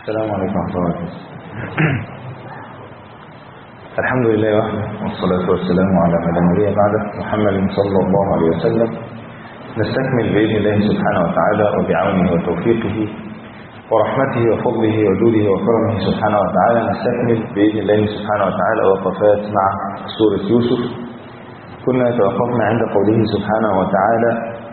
السلام عليكم ورحمة الله وبركاته. الحمد لله وحده والصلاة والسلام على من لا نبي بعده محمد صلى الله عليه وسلم. نستكمل بإذن الله سبحانه وتعالى وبعونه وتوفيقه ورحمته وفضله وجوده وكرمه سبحانه وتعالى. نستكمل بإذن الله سبحانه وتعالى وقفات مع سورة يوسف. كنا توقفنا عند قوله سبحانه وتعالى: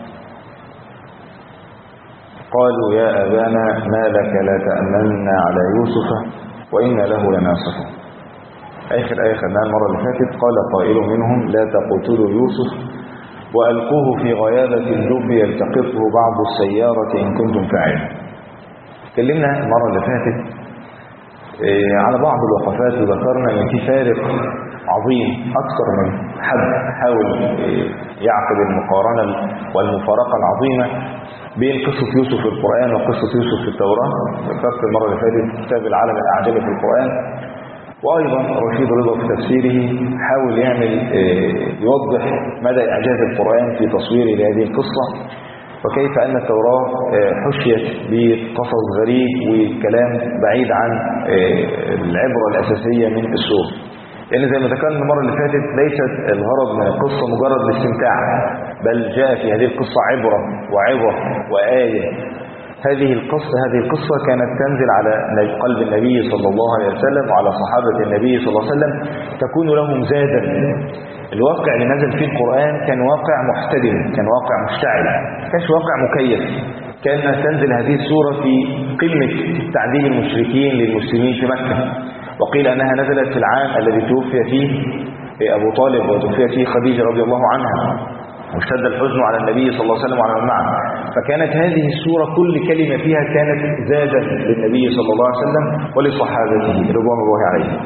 قالوا يا أبانا ما لك لا تأمنا على يوسف وإن له لناصحون. آخر آية خدناها المرة اللي فاتت: قال قائل منهم لا تقتلوا يوسف وألقوه في غيابة الجب يلتقطه بعض السيارة إن كنتم فاعلين. اتكلمنا المرة اللي فاتت على بعض الوقفات وذكرنا ان في فارق عظيم أكثر من حد حاول يعقد المقارنة والمفارقة العظيمة بين قصة يوسف في القرآن وقصة يوسف في التوراة. ذكرت المرة اللي فاتت كتاب العالم الأعجمي في القرآن، وأيضا رشيد رضا في تفسيره حاول يوضح مدى إعجاز القرآن في تصويره لهذه القصة، وكيف أن التوراة حشيت بقصص غريب وكلام بعيد عن العبرة الأساسية من السورة. لأن زي ما ذكرنا المرة اللي فاتت ليست الغرض من القصة مجرد الاستمتاع، بل جاء في هذه القصة عبرة وعظة وآية. هذه القصة كانت تنزل على قلب النبي صلى الله عليه وسلم وعلى صحابة النبي صلى الله عليه وسلم، تكون لهم زادا. الواقع اللي نزل فيه القرآن كان واقع محتدم، كان واقع مشتعل، كانش واقع مكيف. كان تنزل هذه السورة في قمة تعذيب المشركين للمسلمين في مكة، وقيل أنها نزلت في العام الذي توفي فيه أبو طالب وتوفي فيه خديجة رضي الله عنها، واشتد الحزن على النبي صلى الله عليه وسلم وعلى من معه. فكانت هذه السورة كل كلمة فيها كانت زادا للنبي صلى الله عليه وسلم ولصحابته رضوان الله عليهم.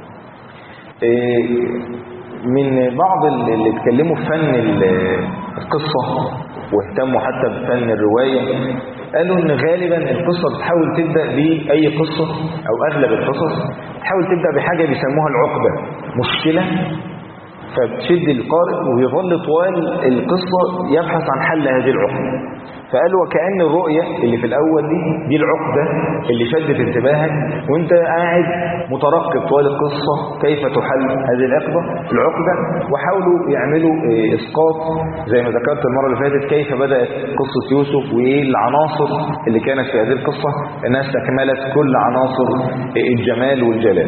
من بعض اللي اتكلموا في فن القصة واهتموا حتى بفن الرواية قالوا ان غالبا القصة بتحاول تبدأ بأي قصة او اغلب القصص تحاول تبدأ بحاجة بيسموها العقبة، مشكلة فبتشد القارئ ويظل طوال القصة يبحث عن حل هذه العقدة. فقالوا وكأن الرؤية اللي في الأول دي العقدة اللي شدت انتباهك وانت قاعد مترقب طوال القصة كيف تحل هذه العقدة. وحاولوا يعملوا إسقاط زي ما ذكرت المرة اللي فاتت كيف بدأت قصة يوسف وإيه العناصر اللي كانت في هذه القصة، الناس استكملت كل عناصر الجمال والجلال.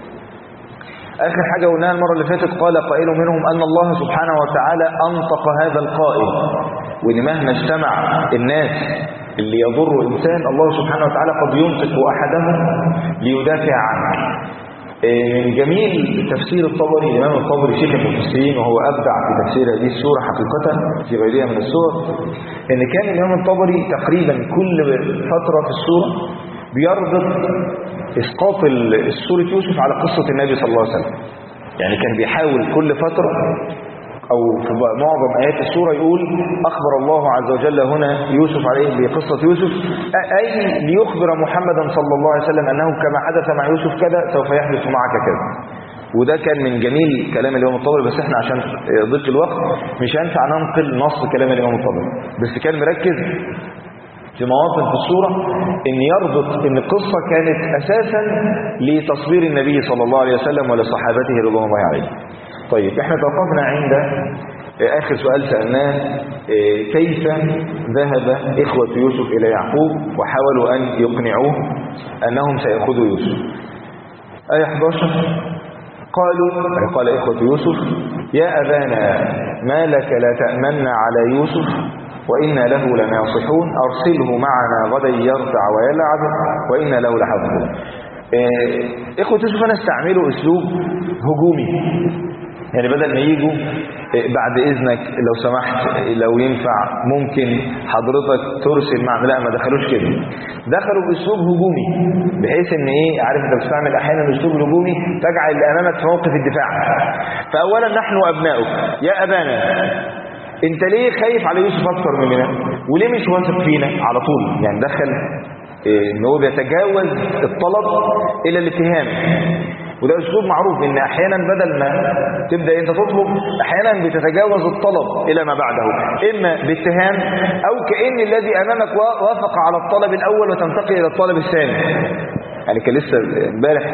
آخر حاجة قلناها المرة اللي فاتت: قال قائل منهم أن الله سبحانه وتعالى أنطق هذا القائل، وإن مهما اجتمع الناس اللي يضر إنسان الله سبحانه وتعالى قد ينطق أحدهم ليدافع عنه. من جميل تفسير الطبري، الإمام الطبري شيخ المفسرين وهو أبدع في تفسير هذه السورة حقيقة في غيرها من السور، إن كان الإمام الطبري تقريبا كل فترة في السورة بيربط إسقاط سورة يوسف على قصة النبي صلى الله عليه وسلم. يعني كان بيحاول كل فترة أو في معظم آيات السورة يقول أخبر الله عز وجل هنا يوسف عليه بقصة يوسف، أي ليخبر محمدا صلى الله عليه وسلم أنه كما حدث مع يوسف كذا سوف يحدث معك كذا. وده كان من جميل كلام الإمام الطبري، بس احنا عشان ضيق الوقت مش هينفع ننقل نص كلام الإمام الطبري، بس كان مركز في مواطن في السورة ان يربط ان القصة كانت اساسا لتصوير النبي صلى الله عليه وسلم ولصحابته رضوان الله عليهم. طيب احنا توقفنا عند اخر سؤال سألناه: كيف ذهب اخوة يوسف الى يعقوب وحاولوا ان يقنعوه انهم سيأخذوا يوسف. آية 11: قال اخوة يوسف يا ابانا ما لك لا تأمنا على يوسف وإنا له لناصحون أرسله معنا غدا يرتع ويلعب وإنا له لحافظون. إخوة يوسف أنا استعملوا أسلوب هجومي، يعني بدل ما يجوا بعد إذنك لو سمحت لو ينفع ممكن حضرتك ترسل معنا، لا ما دخلوش كده، دخلوا بأسلوب هجومي بحيث ان ايه، عارف انت بتستعمل احيانا أسلوب هجومي تجعل اللي امامك في موقف الدفاع. فأولا نحن أبناؤك يا أبانا، انت ليه خايف على يوسف اكتر مننا وليه مش واثق فينا على طول؟ يعني دخل ان هو بيتجاوز الطلب الى الاتهام، وده اسلوب معروف ان احيانا بدل ما تبدا انت تطلب احيانا بتتجاوز الطلب الى ما بعده، اما باتهام او كأن الذي امامك وافق على الطلب الاول وتنتقل الى الطلب الثاني. يعني كان لسه امبارح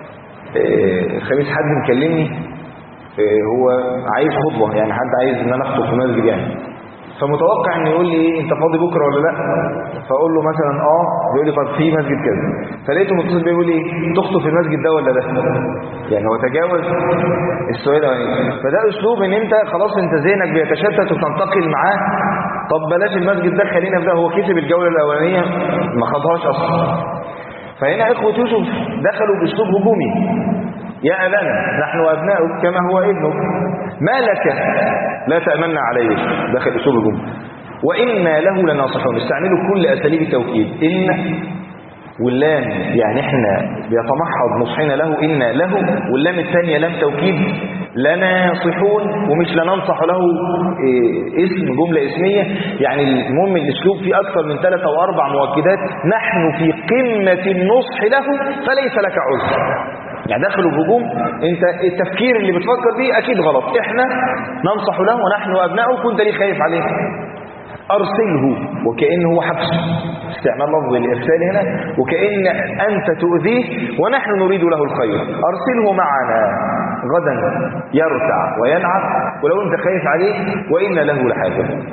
خميس حد مكلمني، هو عايز خطبة، يعني حد عايز ان انا اخطب في مسجد يعني، فمتوقع ان يقول لي ايه انت فاضي بكره ولا لا، فاقول له مثلا بيقول لي طب في مسجد كذا، فلقيته متصل بيقول لي تخطب في المسجد ده ولا ده، يعني هو تجاوز السؤال ده. فده اسلوب ان انت خلاص انت ذهنك بيتشتت وتنتقل معاه. طب بلاش المسجد ده، خلينا في ده، هو كسب الجوله الاولانيه ما خدهاش اصلا. فهنا اخوه يوسف دخلوا باسلوب هجومي، يا أبانا نحن أبناؤك كما هو ابنك، ما لك لا تأمن عليه، داخل أسلوب الجملة، وإنا له لناصحون. استعملوا كل أساليب التوكيد، إن واللام يعني احنا بيتمحض نصحنا له، إنا له، واللام الثانية لام توكيد، لناصحون، ومش لننصح له اسم جملة اسمية، يعني المهم الاسلوب فيه أكثر من 3 أو 4 مؤكدات. نحن في قمة النصح له فليس لك عذر. يعني داخل الهجوم، انت التفكير اللي بتفكر بيه اكيد غلط، احنا ننصح له ونحن ابناؤه، كنت ليه خايف عليه؟ ارسله، وكأنه هو حبس، استعمال لفظ الارسال هنا، وكأن انت تؤذيه ونحن نريد له الخير. ارسله معنا غدا يرتع ويلعب، ولو انت خايف عليه وإن له لحافظ.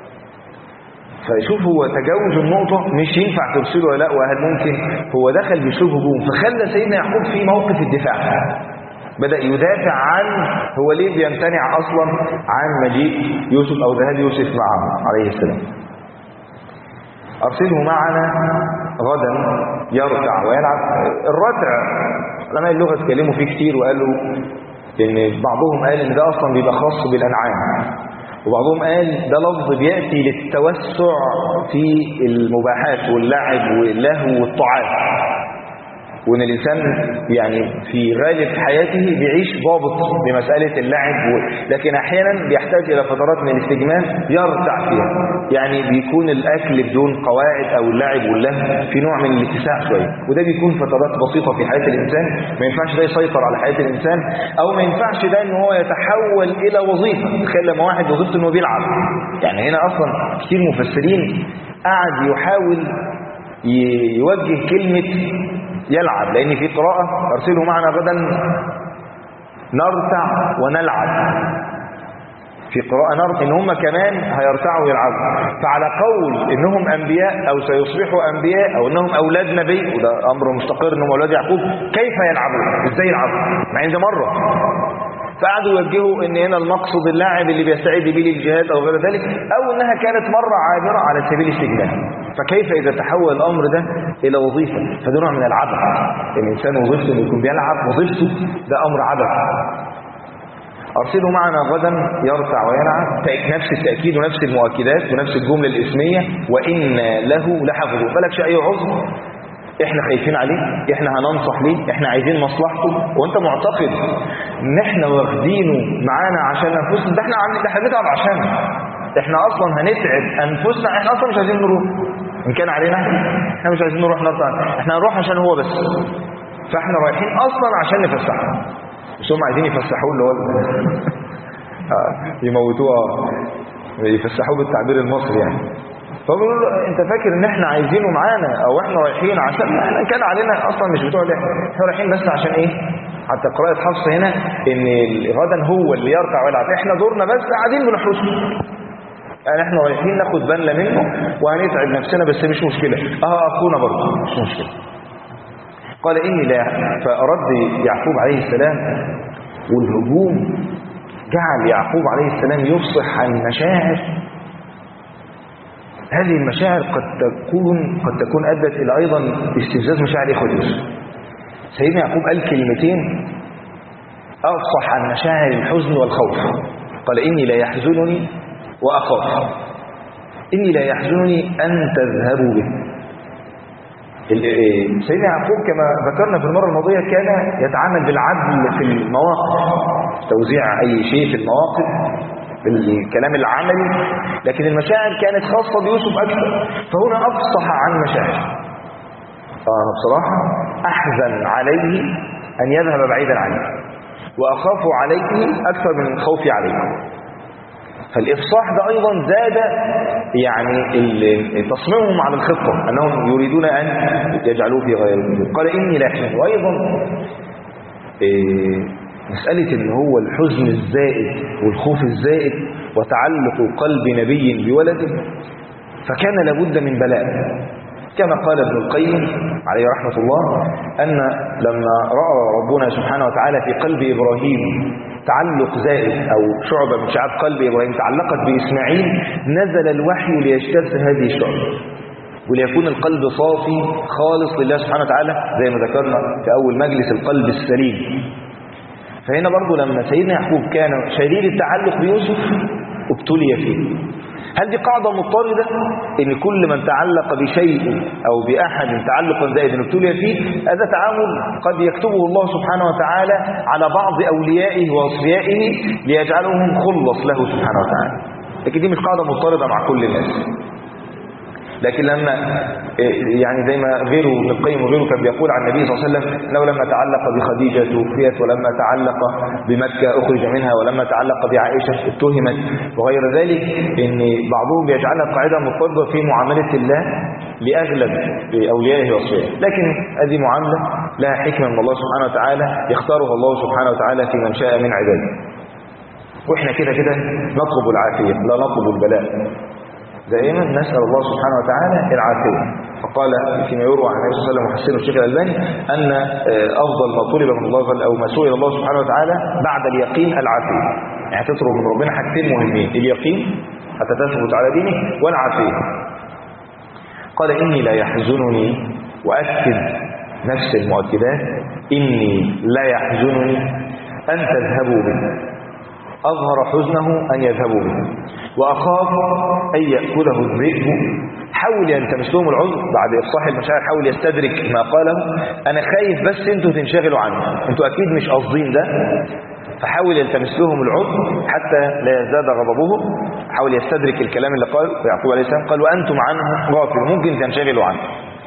فشوف هو تجاوز النقطة، مش ينفع ترسله ولا لا، وهل ممكن، هو دخل بأسلوب هجوم، فخلى سيدنا يعقوب في موقف الدفاع، بدأ يدافع عن هو ليه بيمتنع أصلا عن مجيء يوسف أو ذهاب يوسف معه عليه السلام. أرسله معنا غدا يرتع ويلعب. الرتع علماء اللغة اتكلموا فيه كتير، وقالوا إن بعضهم قال إن ده أصلا بيبقى خاص بالأنعام، وبعضهم قال ده لفظ بيأتي للتوسع في المباحات واللعب واللهو والطاعات، وان الانسان يعني في غالب حياته بيعيش ضابط بمسألة اللعب لكن احيانا بيحتاج الى فترات من الاستجمام يرتع فيها، يعني بيكون الاكل بدون قواعد او اللعب واللهو في نوع من الاتساع شويه، وده بيكون فترات بسيطه في حياه الانسان، ما ينفعش ده يسيطر على حياه الانسان، او ما ينفعش ده ان هو يتحول الى وظيفه. تخيل لما واحد وظيفته انه بيلعب، يعني هنا اصلا كتير مفسرين قعد يحاول يوجه كلمه يلعب، لأن في قراءة أرسله معنا غدا نرتع ونلعب، في قراءة نرتع إن هم كمان هيرتعوا ويلعبوا. فعلى قول إنهم أنبياء أو سيصبحوا أنبياء أو إنهم أولاد نبي، وده أمر مستقر إنهم أولاد يعقوب، كيف يلعبوا؟ إزاي يلعبوا؟ مع إن ده مرة. فقعدوا يوجهوا ان هنا المقصد اللاعب اللي بيستعد به للجهاد او غير ذلك، او انها كانت مرة عابرة على سبيل الاستجمام. فكيف اذا تحول الامر ده الى وظيفة؟ فده نوع من العبث. الانسان وظيفته انه يكون بيلعب، وظيفته ده امر عبث. ارسله معنا غدا يرتع ويلعب، نفس التأكيد ونفس المؤكدات ونفس الجملة الاسمية، وإن له لحافظون. مالكش اي عذر، احنا خايفين عليه، احنا هننصح ليه، احنا عايزين مصلحته، وانت معتقد ان احنا واخدينه معانا عشان انفسنا؟ ده احنا هنتعب عشانه، احنا اصلا هنتعب انفسنا، احنا اصلا مش عايزين نروح، ان كان علينا احنا مش عايزين نروح نرتع، احنا هنروح عشان هو بس، فاحنا رايحين اصلا عشان نفسحه، بس هم عايزين يفسحوه اللي هو يموتوه، يفسحوه بالتعبير المصري يعني. فبيقول له انت فاكر ان احنا عايزينه معانا او احنا رايحين عشان احنا كان علينا اصلا مش بتوع ده، احنا رايحين بس عشان ايه؟ حتى قراءة حفص هنا ان غدا هو اللي يرتع ويلعب، احنا دورنا بس قاعدين بنحرسه، يعني احنا رايحين ناخد بالنا منه وهنتعب نفسنا، بس مش مشكلة، اخونا برضه مش مشكلة. قال اني لا، فارد يعقوب عليه السلام، والهجوم جعل يعقوب عليه السلام يفصح عن مشاعر. هذه المشاعر قد تكون أدت إلى أيضا استفزاز مشاعر إخوة يوسف. سيدنا يعقوب قال كلمتين أفصح عن مشاعر الحزن والخوف. قال إني لا يحزنني وأخاف، إني لا يحزنني أن تذهبوا به. سيدنا يعقوب كما ذكرنا في المرة الماضية كان يتعامل بالعدل في المواقف، توزيع أي شيء في المواقف بالكلام العملي، لكن المشاعر كانت خاصة بيوسف أكثر، فهنا أفصح عن مشاعر. أنا بصراحة أحزن عليه أن يذهب بعيدا عني، وأخاف عليه أكثر من خوفي عليه. فالإفصاح ده أيضا زاد يعني تصميمهم على الخطة أنهم يريدون أن يجعلوه في غير الموجود. قال إني لا أحزن. وأيضا مسألة إن هو الحزن الزائد والخوف الزائد وتعلق قلب نبي بولده فكان لابد من بلاء. كما قال ابن القيم عليه رحمة الله أن لما رأى ربنا سبحانه وتعالى في قلب إبراهيم تعلق زائد أو شعبة من شعب قلب إبراهيم تعلقت بإسماعيل نزل الوحي ليجتث هذه الشعبة وليكون القلب صافي خالص لله سبحانه وتعالى زي ما ذكرنا في أول مجلس القلب السليم. فهنا برضو لما سيدنا يعقوب كان شديد التعلق بيوسف ابتلي فيه. هل دي قاعدة مضطردة ان كل من تعلق بشيء او بأحد تعلقا زائدا ابتلي فيه؟ هذا تعامل قد يكتبه الله سبحانه وتعالى على بعض أوليائه وأصفيائه ليجعلهم خلص له سبحانه وتعالى، لكن دي مش قاعدة مضطردة مع كل الناس. لكن لما يعني زي ما غيره ابن القيم وغيره كان بيقول عن النبي صلى الله عليه وسلم لو لما تعلق بخديجة توفيت ولما تعلق بمكة أخرج منها ولما تعلق بعائشة اتهمت وغير ذلك، ان بعضهم بيجعلها قاعدة مضطردة في معاملة الله لأغلب أوليائه وأصفيائه، لكن هذه معاملة لها حكمة من الله سبحانه وتعالى يختارها الله سبحانه وتعالى في من شاء من عباده. واحنا كده نطلب العافية لا نطلب البلاء، دائما نسأل الله سبحانه وتعالى العافية. فقال فيما يروى عن النبي صلى الله عليه وسلم وحسنه الشيخ الألباني أن أفضل ما طلب من الله أو ما سئل الله سبحانه وتعالى بعد اليقين العافية. يعني تطلب من ربنا حاجتين مهمين، اليقين حتى تثبت على دينك والعافية. قال إني لا يحزنني، وأكد نفس المؤكدات، إني لا يحزنني أن تذهبوا به، أظهر حزنه أن يذهبوا به، وأخاف أن يأكله الذئب. حاول يلتمس لهم العذر بعد إفصاح المشاعر، حاول يستدرك ما قاله، أنا خايف بس أنتوا تنشغلوا عنه، أنتوا أكيد مش قاصدين ده، فحاول يلتمس لهم العذر حتى لا يزداد غضبهم. حاول يستدرك الكلام اللي قال يعقوب عليه السلام، قال وأنتم عنه غافل، ممكن تنشغلوا عنه.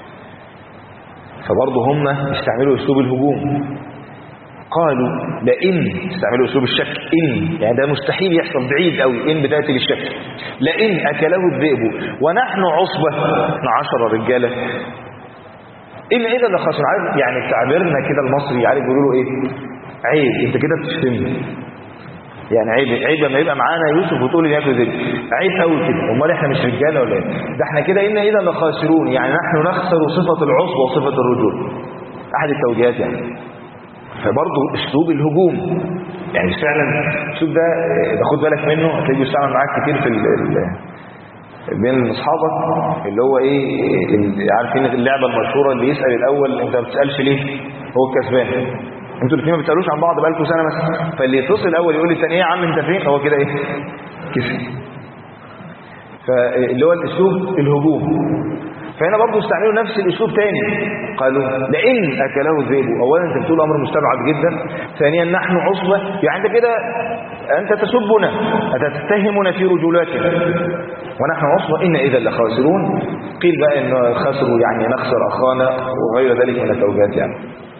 فبرضه هم استعملوا أسلوب الهجوم، قالوا لئن، استعملوا أسلوب الشك، إن يعني ده مستحيل يحصل، بعيد قوي، إن بتأتي للشك، لئن أكله الذئب ونحن عصبة، احنا 10 رجالة، إن إذا لخسر. عارف يعني تعبيرنا كده المصري، عارف بيقولوا له إيه؟ عيب، أنت كده بتشتمني، يعني عيب لما يبقى معانا يوسف وتقول لي ياكل ذئب، عيب قوي كده، امال احنا مش رجاله ولا ايه؟ ده احنا كده إن إذا لخاسرون، يعني نحن نخسر صفة العصبة وصفة الرجول، أحد التوجيهات يعني. فبرضه اسلوب الهجوم يعني فعلا الاسلوب ده باخد بالك منه، هتلاقيه بيستعمل معاك كتير في بين اصحابك، اللي هو ايه، عارفين اللعبه المشهوره اللي يسال الاول انت ما بتسالش ليه، هو الكسبان. انتوا الاثنين ما بتسالوش عن بعض بقالكم سنه مثلا، فاللي يتصل الاول يقول للثاني ايه يا عم انت فين، هو كده ايه، كسب. فاللي هو الاسلوب الهجوم. فهنا برضه استعملوا نفس الاسلوب تاني، قالوا لئن اكله الذئب. اولا انت بتقول امر مستبعد جدا، ثانيا نحن عصبه، يعني انت كده انت تسبنا، انت تتهمنا في رجولاتنا، ونحن عصبه ان اذا لخاسرون. قيل بقى ان خسروا يعني نخسر اخانا وغير ذلك من التوجيهات يعني.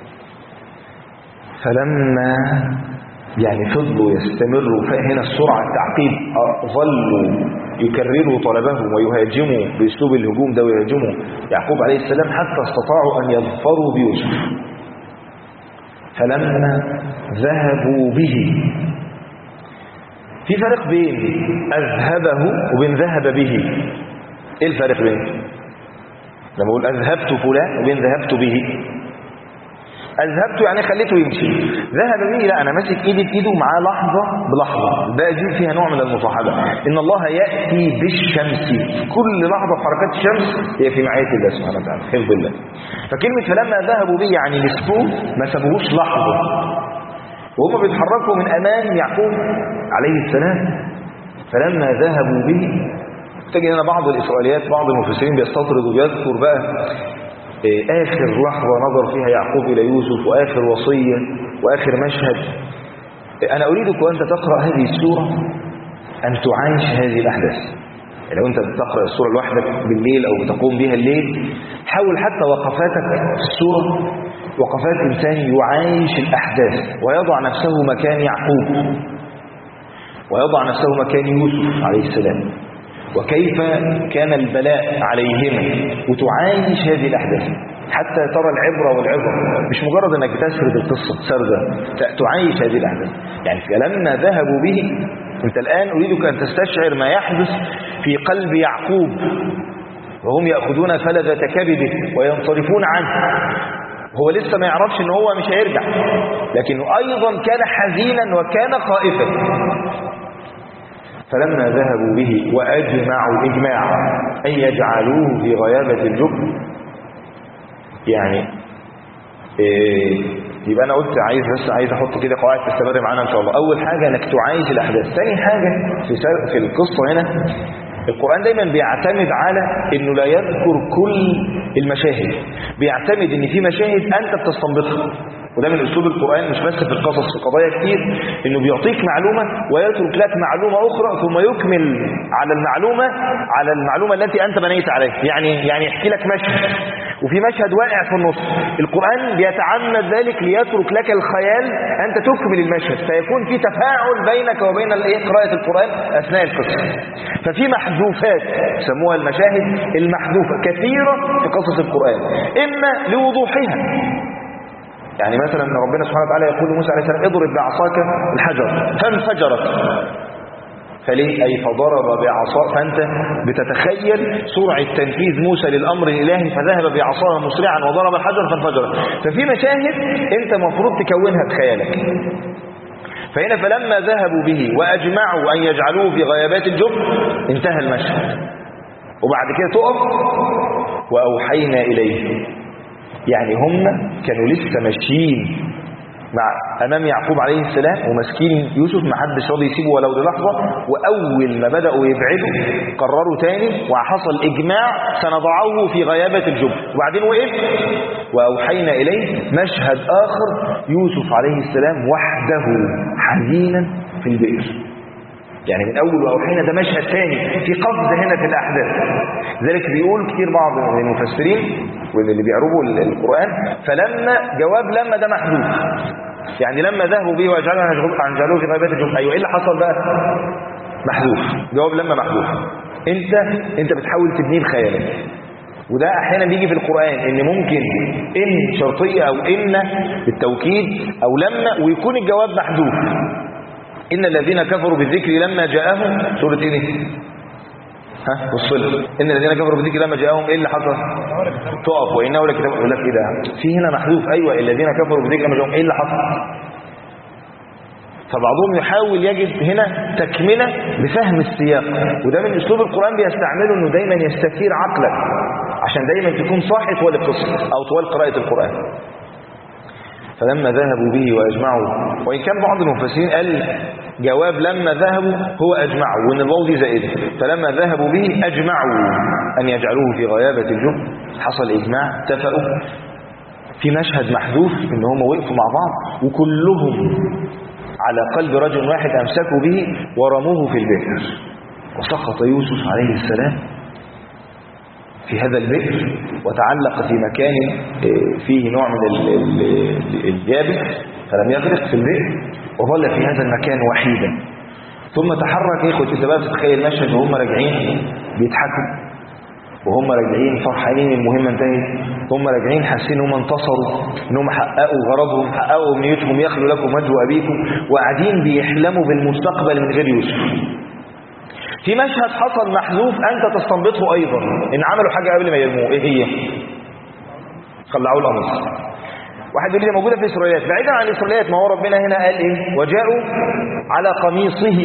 فلما يعني فضلوا يستمروا، فهنا السرعه التعقيب، ظلوا يكرروا طلبهم ويهاجموا باسلوب الهجوم ده، ويهاجموا يعقوب عليه السلام حتى استطاعوا ان يظفروا بيوسف. فلما ذهبوا به، في فرق بين اذهبه وبين ذهب به. ايه الفرق بين لما اقول اذهبت فلان وبين ذهبت به؟ أذهبته يعني خليته يمشي، ذهب به لا، أنا ماسك إيدي في إيده معاه لحظة بلحظة. ده دي فيها نوع من المصاحبة، إن الله يأتي بالشمس، كل لحظة في حركات الشمس هي في معية الله سبحانه وتعالى، حفظ الله. فكلمة فلما ذهبوا به يعني مسكوه، ما سابوهوش لحظة، وهم بيتحركوا من أمام يعقوب عليه السلام. فلما ذهبوا به، تجد هنا بعض الإسرائيليات، بعض المفسرين بيستطرد وبيذكر بقى آخر لحظة نظر فيها يعقوب إلى يوسف، وآخر وصية، وآخر مشهد. أنا أريدك وأنت تقرأ هذه السورة أن تعايش هذه الأحداث. لو أنت بتقرأ السورة لوحدك بالليل أو بتقوم بها الليل، حاول حتى وقفاتك في السورة وقفات إنسان يعايش الأحداث ويضع نفسه مكان يعقوب، ويضع نفسه مكان يوسف عليه السلام، وكيف كان البلاء عليهما، وتعايش هذه الأحداث حتى ترى العبرة والعظة، مش مجرد أنك بتسرد القصة سردة، تعايش هذه الأحداث. يعني فلما ذهبوا به، أنت الآن أريدك أن تستشعر ما يحدث في قلب يعقوب وهم يأخذون فلذة كبده وينصرفون عنه. هو لسه ما يعرفش ان هو مش هيرجع، لكنه ايضا كان حزينا وكان خائفا. فلما ذهبوا به واجمعوا اجماعا ان يجعلوه في غيابة الجب، يعني يبقى انا قلت عايز احط كده قواعد تستمر معانا ان شاء الله. اول حاجة انك تعايش الاحداث. ثاني حاجة في القصة هنا، القرآن دايما بيعتمد على انه لا يذكر كل المشاهد، بيعتمد ان في مشاهد انت بتستنبطها. وده من اسلوب القرآن مش بس في القصص، في قضايا كتير، انه بيعطيك معلومة ويترك لك معلومة اخرى ثم يكمل على المعلومة التي انت بنيت عليها. يعني يحكي لك مشهد وفي مشهد واقع في النص، القرآن بيتعمد ذلك ليترك لك الخيال أنت تكمل المشهد، فيكون في تفاعل بينك وبين قراءة القرآن أثناء القصة. ففي محذوفات سموها المشاهد المحذوفة كثيرة في قصص القرآن، إما لوضوحها. يعني مثلا ربنا سبحانه وتعالى يقول لموسى عليه السلام اضرب بعصاك الحجر فانفجرت، فليه؟ أي فضرب بعصا، فأنت بتتخيل سرعة تنفيذ موسى للأمر الإلهي، فذهب بعصاه مسرعا وضرب الحجر فانفجر. ففي مشاهد أنت مفروض تكونها بخيالك. فهنا فلما ذهبوا به وأجمعوا أن يجعلوه في غيابات الجب، انتهى المشهد. وبعد كده تقف وأوحينا إليه، يعني هم كانوا لسه ماشيين أمام يعقوب عليه السلام ومسكين يوسف، ما حدش راضي يسيبه ولو للحظة. وأول ما بدأوا يبعدوا قرروا تاني وحصل إجماع سنضعه في غيابة الجب. وبعدين وقف وأوحينا إليه، مشهد آخر يوسف عليه السلام وحده حزينا في البئر. يعني من أول وأوحينا ده مشهد ثاني، في قصد هنا في الأحداث. ذلك بيقول كتير بعض المفسرين واللي بيعربوا القرآن، فلما جواب لما ده محذوف، يعني لما ذهبوا به وجعلوه في غيابات الجب، أيوة إيه اللي حصل بقى؟ محذوف، جواب لما محذوف. انت بتحاول تبنيه بخيالك. وده احيانا بيجي في القرآن ان ممكن ان شرطية او ان بالتوكيد او لما، ويكون الجواب محذوف. ان الذين كفروا بالذكر لما جاءهم، سورة ايه؟ وصل. ان الذين كفروا بالذكر لما جاءهم ايه اللي حصل؟ تقف وانه لكتاب. يقول لك ايه ده؟ في هنا محذوف. ايوه الذين كفروا بالذكر لما جاءهم ايه اللي حصل؟ فبعضهم يحاول يجد هنا تكملة بفهم السياق، وده من اسلوب القرآن بيستعمله، انه دايما يستثير عقلك عشان دايما تكون صاحي طوال القصة او طوال قراءة القرآن. فلما ذهبوا به واجمعوا، وان كان بعض المفسرين قال جواب لما ذهبوا هو اجمعوا، وان الواو دي زائده. فلما ذهبوا به اجمعوا ان يجعلوه في غيابة الجب، حصل اجماع، اتفقوا في مشهد محذوف ان هم وقفوا مع بعض وكلهم على قلب رجل واحد امسكوا به ورموه في البئر. وسقط يوسف عليه السلام في هذا البئر وتعلق في مكان فيه نوع من اليابس فلم يغرق في البئر، وظل في هذا المكان وحيدا. ثم تحرك. اخوة انت بقى تتخيل المشهد وهم راجعين بيضحكوا، وهم راجعين فرحانين المهمة انتهت، هم راجعين حاسين انهم انتصروا، انهم حققوا غرضهم، حققوا امنيتهم، يخلوا لكم وجه ابيكم، وقاعدين بيحلموا بالمستقبل من غير يوسف. في مشهد حصل محذوف انت تستنبطه ايضا، ان عملوا حاجة قبل ما يرموه. ايه هي؟ خلعوا القميص. واحد يقول لي موجودة في الإسرائيليات. بعيدا عن الإسرائيليات، ما هو ربنا هنا قال ايه؟ وجاءوا على قميصه.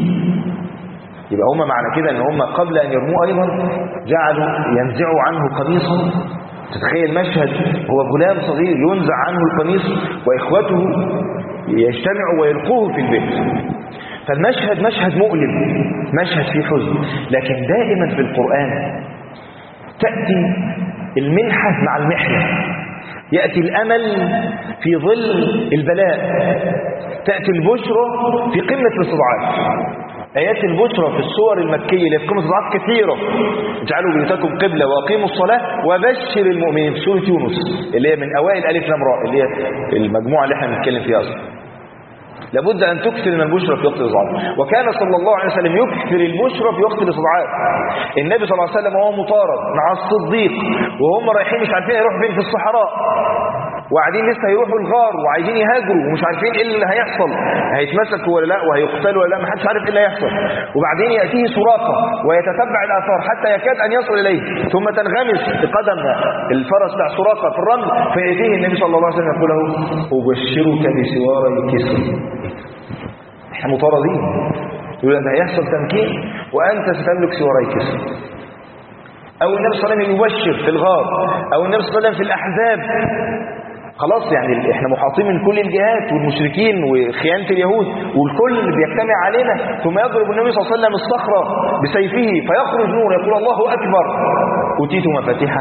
يبقى هم معنى كده ان هم قبل ان يرموه ايضا جعلوا ينزعوا عنه قميصه. تتخيل مشهد هو غلام صغير ينزع عنه القميص واخوته يجتمعوا ويلقوه في البيت. فالمشهد مشهد مؤلم، مشهد فيه حزن. لكن دائما في القرآن تأتي المنحة مع المحنة، يأتي الأمل في ظل البلاء، تأتي البشرى في قمة الاستضعاف. آيات البشرى في السور المكية اللي في قمة الاستضعاف كثيرة. اجعلوا بيوتكم قبلة وأقيموا الصلاة وبشر المؤمنين في سورة يونس اللي هي من أوائل ألف لام راء، اللي هي المجموعة اللي احنا بنتكلم فيها أصلا. لابد أن تكثر من البشرى في وقت الإصابات. وكان صلى الله عليه وسلم يكثر البشرى في وقت الإصابات. النبي صلى الله عليه وسلم وهو مطارد مع الصديق وهم رايحين مش عارفين يروحوا فين في الصحراء، وقاعدين لسه هيروحوا الغار وعايزين يهاجروا ومش عارفين ايه اللي هيحصل، هيتمسكوا ولا لا وهيقتلوا ولا لا، محدش عارف ايه اللي هيحصل. وبعدين يأتيه سراقة ويتتبع الآثار حتى يكاد أن يصل إليه، ثم تنغمس بقدم الفرس بتاع سراقة في الرمل، فيأتيه النبي صلى الله عليه وسلم يقول له أبشرك بسواري كسرى. احنا مطاردين، يقول ده هيحصل تمكين وأنت ستملك سواري كسرى. أو النبي صلى الله عليه وسلم يبشر في الغار، أو النبي صلى الله عليه وسلم في الأحزاب. خلاص يعني احنا محاطين من كل الجهات والمشركين وخيانة اليهود والكل بيجتمع علينا، ثم يضرب النبي صلى الله عليه وسلم الصخرة بسيفه فيخرج نور يقول الله أكبر، أوتيت مفاتيح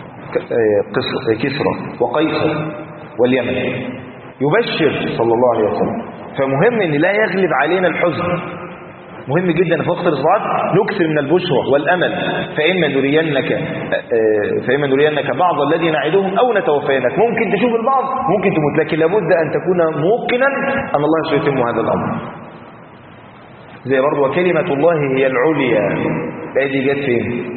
كسرى وقيصر واليمن. يبشر صلى الله عليه وسلم. فمهم ان لا يغلب علينا الحزن، مهم جدا في وقت الإصابات نكثر من البشرى والأمل. فإما نرينك بعض الذي نعدهم أو نتوفينك. ممكن تشوف البعض، ممكن تموت، لكن لابد أن تكون موقنا أن الله سيتم هذا الأمر. زي برضو وكلمة الله هي العليا، الآية دي جت فين؟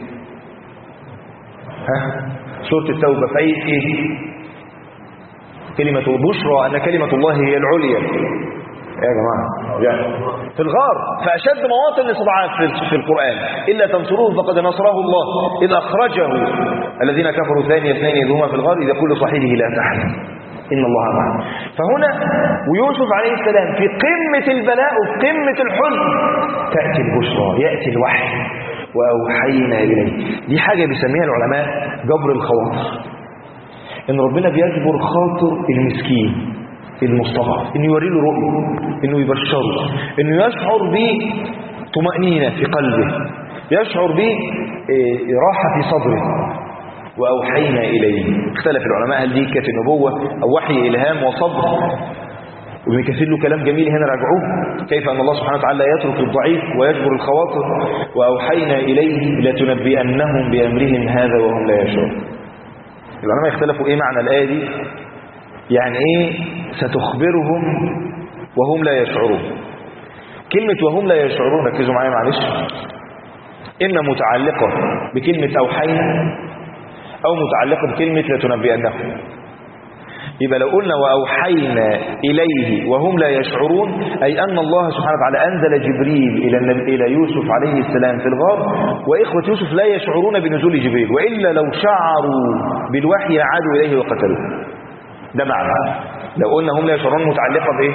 سورة التوبة في أي إيه؟ كلمة البشرى أن كلمة الله هي العليا يا جماعة في الغار، فأشد مواطن الاستضعاف في القرآن. إلا تنصروه فقد نصره الله إذ أخرجه الذين كفروا ثاني اثنين إذ هما في الغار إذ يقول لصاحبه لا تحزن إن الله معنا. فهنا ويوسف عليه السلام في قمة البلاء وفي قمة الحزن تأتي البشرى، يأتي الوحي وأوحينا إليه. دي حاجة بيسميها العلماء جبر الخواطر، إن ربنا بيجبر خاطر المسكين المستضعف، انه يوري له رؤيه، انه يبشره، انه يشعر بطمأنينة في قلبه، يشعر براحة في صدره. وأوحينا إليه. اختلف العلماء هل دي كانت النبوة أو وحي إلهام وصبر. وابن كثير له كلام جميل هنا راجعوه، كيف أن الله سبحانه وتعالى يترك الضعيف ويجبر الخواطر. وأوحينا إليه لتنبئنهم بأمرهم هذا وهم لا يشعرون. العلماء اختلفوا ايه معنى الآية دي، يعني ايه ستخبرهم وهم لا يشعرون. كلمة وهم لا يشعرون ركزوا معايا معلش، إما متعلقة بكلمة أوحينا أو متعلقة بكلمة لتنبئنهم. يبقى لو قلنا وأوحينا إليه وهم لا يشعرون، أي أن الله سبحانه وتعالى أنزل جبريل إلى يوسف عليه السلام في الغار، وإخوة يوسف لا يشعرون بنزول جبريل، وإلا لو شعروا بالوحي لعادوا إليه وقتلوه. ده معنى لو قلنا هم لا يشعرون متعلقة بإيه؟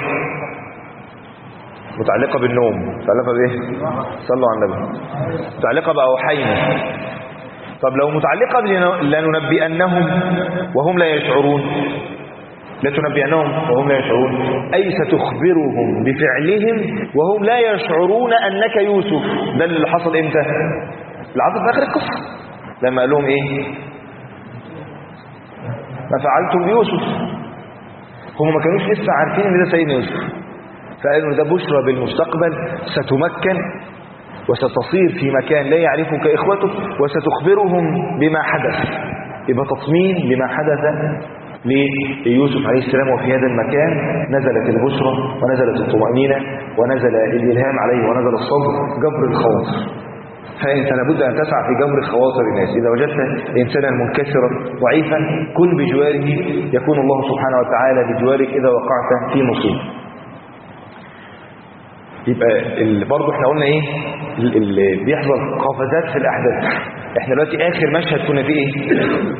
متعلقة بالنوم. متعلقة بإيه؟ صلوا على النبي. متعلقة بأوحينا. طب لو متعلقة لننبئنهم وهم لا يشعرون، لتنبئنهم وهم لا يشعرون أي ستخبرهم بفعلهم وهم لا يشعرون أنك يوسف. ده اللي حصل إمتى؟ العصر في آخر القصة لما قال لهم إيه؟ ما فعلتم بيوسف. هم ما كانوش لسه عارفين ان ده سيدنا يوسف، فقالوا ده بشرى بالمستقبل، ستمكن وستصير في مكان لا يعرفك إخوتك وستخبرهم بما حدث. يبقى تطمين لما حدث ليوسف عليه السلام، وفي هذا المكان نزلت البشرى ونزلت الطمأنينة ونزل الإلهام عليه ونزل الصبر، جبر الخواطر. فأنت لابد أن تسعى في جبر خواطر الناس. إذا وجدت إنسانا منكسرا ضعيفا كن بجواره، يكون الله سبحانه وتعالى بجوارك إذا وقعت في مصيبة. يبقى برضه احنا قلنا ايه اللي بيحصل قفزات في الأحداث. احنا دلوقتي آخر مشهد كنا فيه ايه؟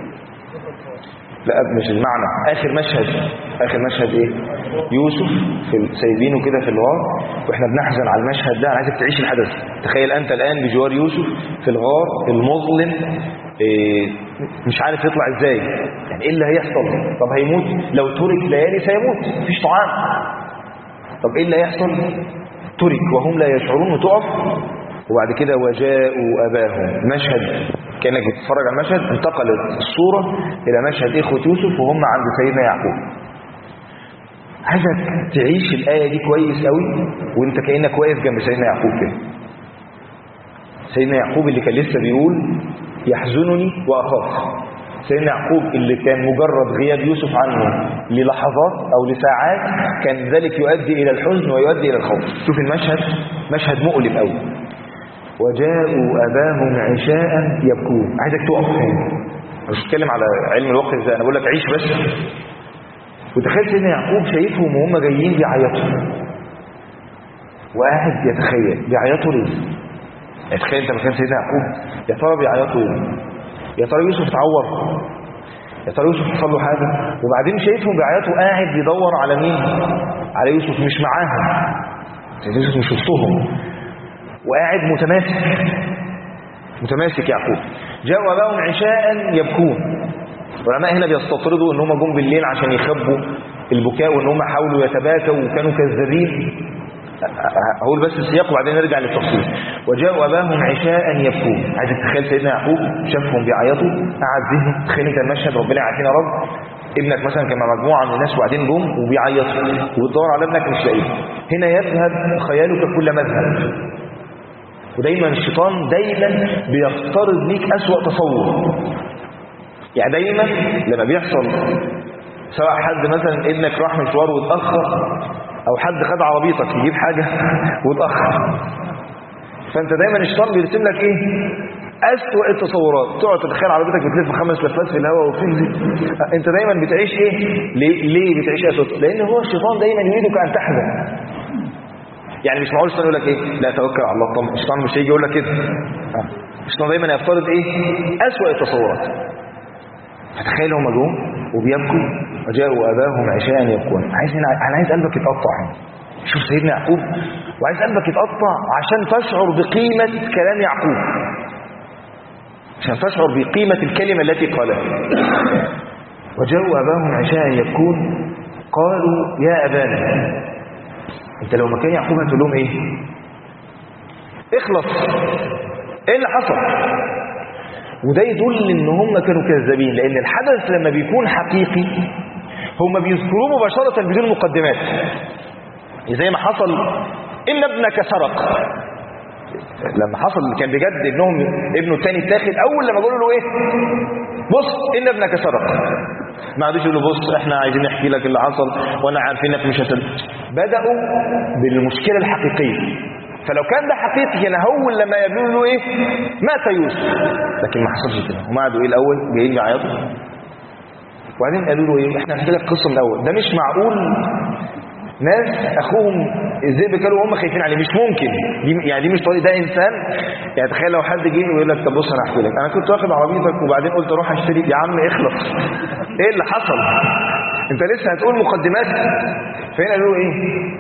لا مش المعنى، آخر مشهد ايه؟ يوسف في سايبينه كده في الغار، واحنا بنحزن على المشهد ده. انا عايزك تعيش الحدث. تخيل انت الآن بجوار يوسف في الغار المظلم، مش عارف يطلع ازاي، يعني ايه اللي هيحصل؟ طب هيموت، لو ترك ليالي سيموت، مفيش طعام. طب ايه اللي هيحصل؟ ترك وهم لا يشعرون، وتقف. وبعد كده وجاءوا أباهم، مشهد كأنك بتتفرج على المشهد، انتقلت الصورة إلى مشهد إخوة يوسف وهم عند سيدنا يعقوب. عايزك تعيش الآية دي كويس قوي وانت كأنك واقف جنب سيدنا يعقوب كده. سيدنا يعقوب اللي كان لسه بيقول يحزنني وأخاف، سيدنا يعقوب اللي كان مجرد غياب يوسف عنه للحظات أو لساعات كان ذلك يؤدي إلى الحزن ويؤدي إلى الخوف. شوف المشهد، مشهد مؤلم قوي. وجاءوا أباهم عشاء يبكون. عايزك تقف هنا، مش بتكلم على علم الوقت ازاي، انا بقول لك عيش بس. وتخيل سيدنا يعقوب شايفهم وهم جايين بيعيطوا، وقاعد يتخيل بيعيطوا ليه. تخيل انت مكان سيدنا يعقوب، يا ترى بيعيطوا ليه؟ يا ترى يوسف اتعور؟ يا ترى يوسف حصل له حاجه؟ وبعدين شايفهم بيعيطوا، قاعد بيدور على مين؟ على يوسف، مش معاهم. يوسف مش وسطهم، وقاعد متماسك يعقوب. جاءوا أباهم عشاء يبكون. العلماء هنا بيستطردوا ان هم جم بالليل عشان يخبوا البكاء، وان هم حاولوا يتباكوا وكانوا كذابين. هقول بس السياق وبعدين نرجع للتفصيل. وجاءوا أباهم عشاء يبكون. عايز تتخيل سيدنا يعقوب شافهم بيعيطوا، قعد ذهنه، تخيل انت المشهد، ربنا يعافينا يا رب. ابنك مثلا كان مع مجموعه من الناس وبعدين جم وبيعيطوا وبتدور على ابنك مش لاقيه. هنا يذهب خيالك كل مذهب. ودايما الشيطان دايما بيفترض ليك أسوأ تصور. يعني دايما لما بيحصل سواء حد مثلا ابنك راح مشوار واتأخر، او حد خد عربيتك يجيب حاجة واتأخر، فانت دايما الشيطان بيرسم لك ايه؟ أسوأ التصورات. تقعد تتخيل عربيتك بتلف 5 لفات في الهواء وبتنزل، انت دايما بتعيش ايه؟ ليه بتعيش أسوأ؟ لان هو الشيطان دايما يريدك ان تحزن. يعني مش معقول الشيطان يقول لك ايه؟ لا توكل على الله طمن. الشيطان مش هيجي يقول لك كده. الشيطان دايما يفترض ايه؟ أسوأ التصورات. فتخيل هم جم وبيبكوا. وجاءوا أباهم عشاء يبكون. انا عايز قلبك يتقطع. شوف سيدنا يعقوب، وعايز قلبك يتقطع عشان تشعر بقيمة كلام يعقوب، عشان تشعر بقيمة الكلمة التي قالها. وجاءوا أباهم عشاء يبكون قالوا يا أبانا. انت لو مكان يعقوب هتقول لهم ايه؟ اخلص، ايه اللي حصل؟ وده يدل ان هم كانوا كذابين، لان الحدث لما بيكون حقيقي هم بيذكروه مباشرة بدون مقدمات. زي ما حصل ان ابنك سرق. لما حصل كان بجد ابنه الثاني اتاخد، اول لما قالوا له ايه؟ بص ان ابنك سرق، ما عادوش يقولوا بص احنا عايزين نحكي لك اللي حصل وانا عارفين انك مش هتل. بدأوا بالمشكلة الحقيقية. فلو كان ده حقيقي هنا اول لما يقولوا له ايه؟ مات يوسف، لكن ما حصلش كده. هم قعدوا ايه الاول؟ جايين بيعيطوا، وبعدين قالوا له ايه؟ احنا هنحكي لك قصه من الاول. ده مش معقول ناس اخوهم الذئب كانوا وهم خايفين عليه، مش ممكن. دي مش طريق، ده انسان. يعني تخيل لو حد جه ويقول لك طب بص انا هحكي لك، انا كنت واخد عربيتك وبعدين قلت اروح اشتري. يا عم اخلص، ايه اللي حصل؟ انت لسه هتقول مقدمات. فهنا قالوا ايه؟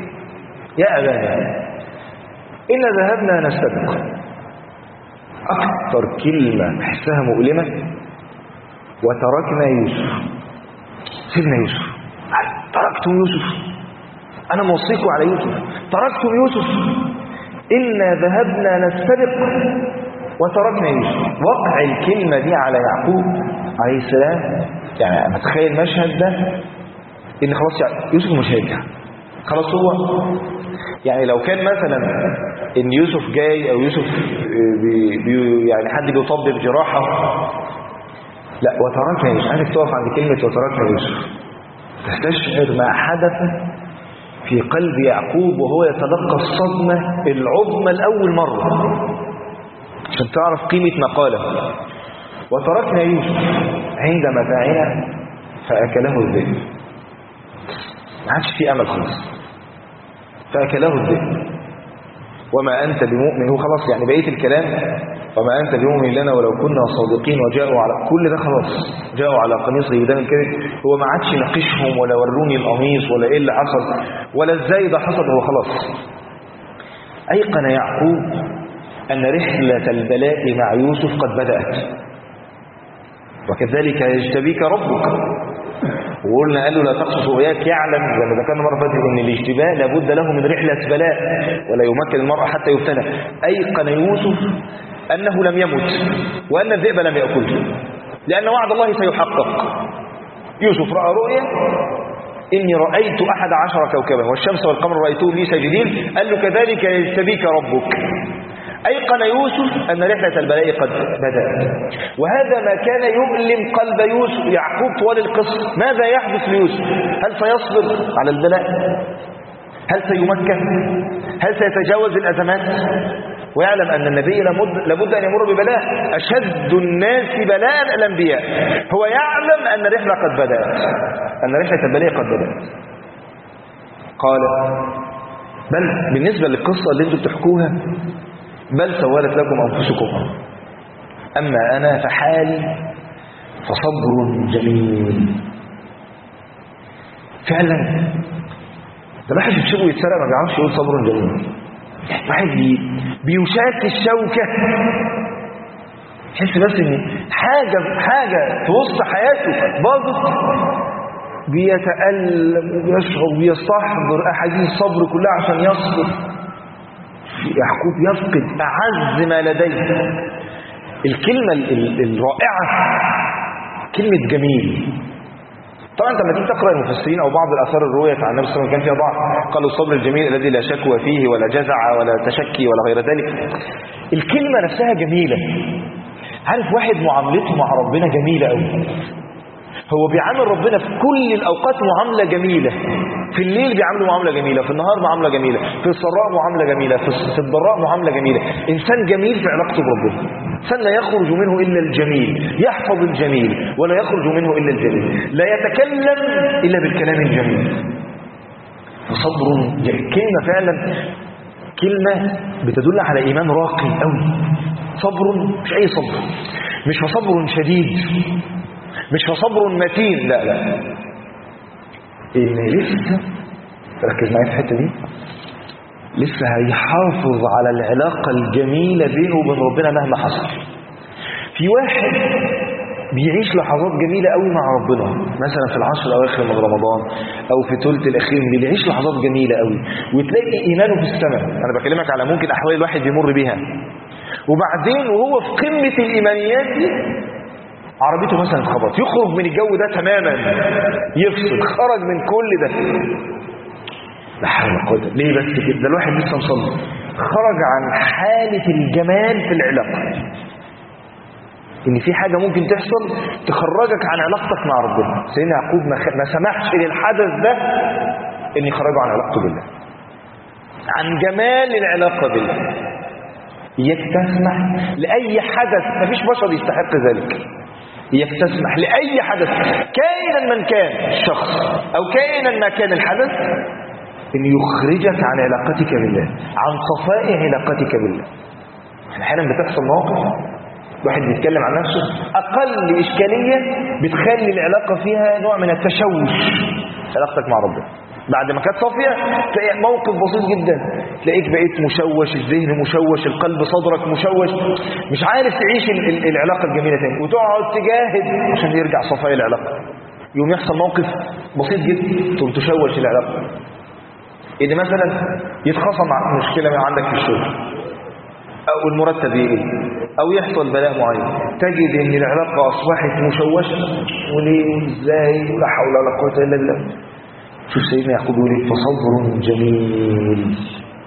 يا ابانا إن ذهبنا نستبق. أكثر كلمة تحسها مؤلمة. وتركنا يوسف. سيبنا يوسف، تركتم يوسف، أنا موصيكم على يوسف، تركتم يوسف. إنا ذهبنا نستبق وتركنا يوسف. وقع الكلمة دي على يعقوب عليه السلام. يعني أنا أتخيل المشهد ده إن خلاص يوسف مش هيرجع، خلاص هو يعني لو كان مثلا ان يوسف جاي او يوسف يعني حد بيطبب جراحة، لا وتركنا يوسف. عايزك تقف عند كلمة وتركنا يوسف، تستشعر ما حدث في قلب يعقوب وهو يتلقى الصدمة العظمى لأول مرة، عشان تعرف قيمة ما قاله. وتركنا يوسف عند متاعنا فأكله الذئب. ما عادش في أمل خالص، فأكله الذئب وما أنت بمؤمن. هو خلاص يعني بقية الكلام وما أنت بمؤمن لنا ولو كنا صادقين. وجاءوا على كل ده خلاص، جاءوا على قميصه بدم كذب. هو ما عادش ناقشهم ولا وروني القميص ولا إيه اللي حصل ولا إزاي ده حصل. هو خلاص أيقن يعقوب أن رحلة البلاء مع يوسف قد بدأت. وكذلك يجتبيك ربك. وقلنا قال له لا تقصص رؤياك. يعلم لما ذكرنا مرة فاتت ان الاشتباه لابد له من رحلة بلاء ولا يمكن المرء حتى يفتنى. أيقن يوسف أنه لم يمت وأن الذئب لم يأكله، لأن وعد الله سيحقق. يوسف رأى رؤيا إني رأيت 11 كوكبا والشمس والقمر رأيتهم لي ساجدين. قال له كذلك يجتبيك ربك. أيقن يوسف أن رحلة البلاء قد بدأت، وهذا ما كان يؤلم قلب يوسف يعقوب طوال القصة. ماذا يحدث ليوسف؟ هل سيصبر على البلاء؟ هل سيمكن؟ هل سيتجاوز الأزمات؟ ويعلم أن النبي لابد أن يمر ببلاء. أشد الناس بلاء الأنبياء. هو يعلم أن الرحلة قد بدأت، أن رحلة البلاء قد بدأت. قال بل بالنسبة للقصة اللي انتم بتحكوها بل سولت لكم أنفسكم، أما أنا فحالي فصبر جميل. فعلا ده الواحد بتشوفه يتسرق ما بيعرفش يقول صبر جميل. واحد بيشاك الشوكة، تحس بس ان حاجة في وسط حياته باظت، بيتألم ويشعر ويستحضر أحاديث الصبر كلها عشان يصبر. يعقوب يفقد أعز ما لديه. الكلمة الرائعة كلمة جميل. طبعا انت لما تيجي تقرا المفسرين او بعض الاثار الروايه عن النبي صلى الله عليه وسلم كان فيها ضعف، قالوا الصبر الجميل الذي لا شكوى فيه ولا جزع ولا تشكي ولا غير ذلك. الكلمه نفسها جميله. عارف واحد معاملته مع ربنا جميله قوي، هو بيعامل ربنا في كل الاوقات معامله جميله. في الليل بيعامله معامله جميله، في النهار معامله جميله، في السراء معامله جميله، في الضراء معامله جميله. انسان جميل في علاقته بربنا، انسان لا يخرج منه الا الجميل، يحفظ الجميل ولا يخرج منه الا الجميل، لا يتكلم الا بالكلام الجميل. صبر كلمه فعلا كلمه بتدل على ايمان راقي قوي. صبر مش اي صبر، مش صبر شديد، مش صبر متين، لا ان لسه ركز معايا في الحته دي، لسه هيحافظ على العلاقه الجميله بينه وبين ربنا مهما حصل. في واحد بيعيش لحظات جميله قوي مع ربنا، مثلا في العشر الاواخر من رمضان او في ثلث الاخير من الليل، يعيش لحظات جميله قوي وتلاقي ايمانه في السماء. انا بكلمك على ممكن احوال الواحد بيمر بيها، وبعدين وهو في قمه الايمانيات دي عربيته مثلا اتخبط، يخرج من الجو ده تماما، يفصل، خرج من كل ده. لا حول ولا قوه. ليه بس كده؟ ده الواحد لسه مصلي، خرج عن حاله الجمال في العلاقه. ان في حاجه ممكن تحصل تخرجك عن علاقتك مع ربنا. سيدنا يعقوب ما سمحش للحدث ده ان يخرجه عن علاقته بالله، عن جمال العلاقه بالله. اياك تسمح لاي حدث، مفيش بشر يستحق ذلك، اياك تسمح لاي حدث كائنا من كان الشخص او كائنا ما كان الحدث ان يخرجك عن علاقتك بالله، عن صفاء علاقتك بالله. احيانا بتحصل مواقف واحد بيتكلم عن نفسه اقل اشكاليه بتخلي العلاقه فيها نوع من التشوش. علاقتك مع ربنا بعد ما كانت صافيه تلاقي موقف بسيط جدا تلاقيك بقيت مشوش، الذهن مشوش، القلب صدرك مشوش، مش عارف تعيش العلاقه الجميله تاني، وتقعد تجاهد عشان يرجع صفاء العلاقه. يوم يحصل موقف بسيط جدا تقوم تشوش العلاقه. إذا مثلا يتخاصم مع مشكله عندك في الشغل او المرتب يقل او يحصل بلاء معين، تجد ان العلاقه اصبحت مشوشه. وليه وازاي ولا حول ولا قوه الا بالله. شوف سيدنا يعقوب يقول فصبر جميل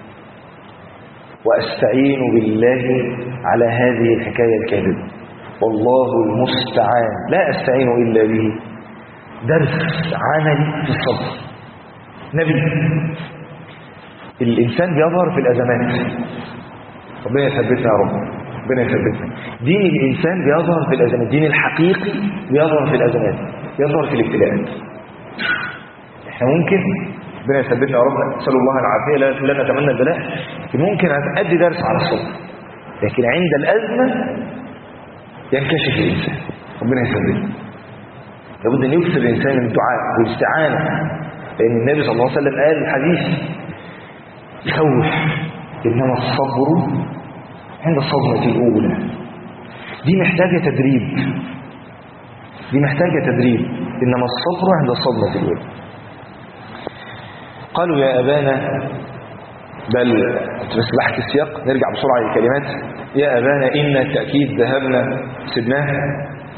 واستعين بالله على هذه الحكايه الكاذبه والله المستعان لا استعين الا به. درس عملي في الصبر. نبي الانسان بيظهر في الازمات، ربنا يثبتنا يا رب، ربنا يثبتنا. دين الانسان بيظهر في الازمات، دين الحقيقي بيظهر في الازمات، يظهر في الابتلاءات. احنا ممكن ربنا يثبتنا يا رب، نسال الله العافيه، لا نتمنى البلاء، ممكن ادي درس على الصبر، لكن عند الازمه ينكشف الانسان. ربنا يثبتنا. لابد ان يكثر الانسان من الدعاء والاستعانه، لان النبي صلى الله عليه وسلم قال الحديث يخوف، انما الصبر عند الصدمه الاولى. دي محتاجه تدريب، دي محتاجه تدريب. انما الصبر عند الصدمه الاولى. قالوا يا ابانا، بل بس بحكي السياق نرجع بسرعه للكلمات. يا ابانا ان التاكيد ذهبنا سبناه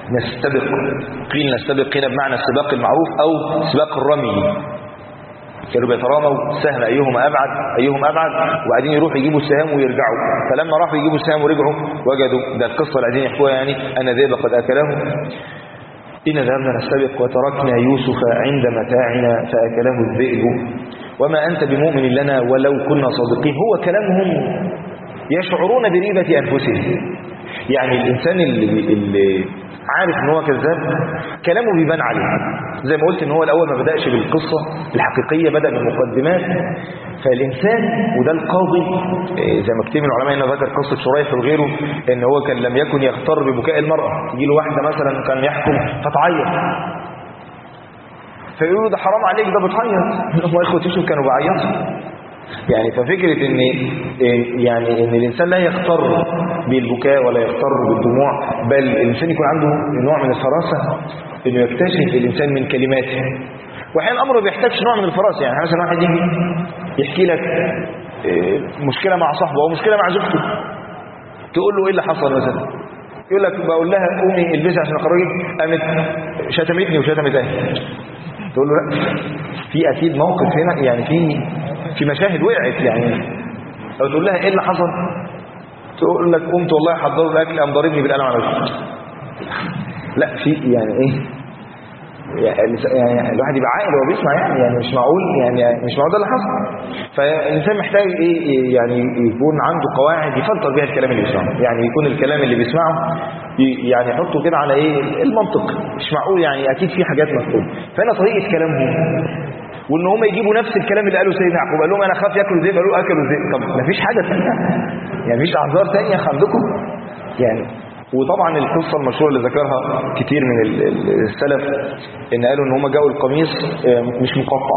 نستبق. قيل نستبق هنا بمعنى السباق المعروف او سباق الرمي. كانوا بيتراموا السهم أيهما أبعد وبعدين يروحوا يجيبوا السهام ويرجعوا. فلما راحوا يجيبوا السهام ورجعوا وجدوا ده القصة اللي عايزين يحكوها يعني أن ذئب قد أكله. إن ذهبنا نستبق وتركنا يوسف عند متاعنا فأكله الذئب وما أنت بمؤمن لنا ولو كنا صادقين. هو كلامهم يشعرون بريبة أنفسهم. يعني الإنسان اللي عارف ان هو كذاب كلامه بيبان عليه. زي ما قلت ان هو الاول ما بدأش بالقصة الحقيقية، بدأ بالمقدمات. فالإنسان وده القاضي زي ما كتير من العلماء هنا ذكر قصة شريح وغيره ان هو كان لم يكن يغتر ببكاء المرأة. تجي له واحدة مثلا كان يحكم فتعيط فيقولوا ده حرام عليك ده بتعيط. هو اخوة يوسف كانوا بيعيطوا. يعني ففكرة ان الانسان لا يغتر بالبكاء ولا يغتر بالدموع، بل الانسان يكون عنده نوع من الفراسة انه يكتشف الانسان من كلماته. واحيانا الامر ما بيحتاجش نوع من الفراسة. يعني مثلا واحد يجي يحكي لك مشكلة مع صاحبه او مشكلة مع زوجته، تقول له ايه اللي حصل مثلا، يقول لك بقول لها قومي البسي عشان اخرجك، قامت شتمتني وشتمت اهلي. تقول له لا، في اكيد موقف هنا، يعني في مشاهد وقعت. يعني لو تقول لها ايه اللي حصل، تقول لك قمت والله حضروا الاكل قام ضاربني بالقلم على وشي. لا، في يعني ايه، يعني الواحد يبقى عاقل وهو بيسمع. يعني مش معقول، يعني مش معقول ده اللي حصل. فالانسان محتاج ايه، يعني يكون عنده قواعد يفلتر بيها الكلام اللي بيسمعه. يعني يكون الكلام اللي بيسمعه يعني يحطه كده على ايه المنطق. مش معقول، يعني اكيد في حاجات مفهومه. فهنا طريقه كلامهم وان هم يجيبوا نفس الكلام اللي قاله سيدنا يعقوب، قال لهم انا خاف ياكلوا ذئب، قالوا اكلوا ذئب. طب مفيش حاجه ثانيه يعني، مفيش اعذار ثانيه عندكم يعني. وطبعا القصه المشهوره اللي ذكرها كتير من السلف ان قالوا ان هم جاءوا القميص مش مقطع.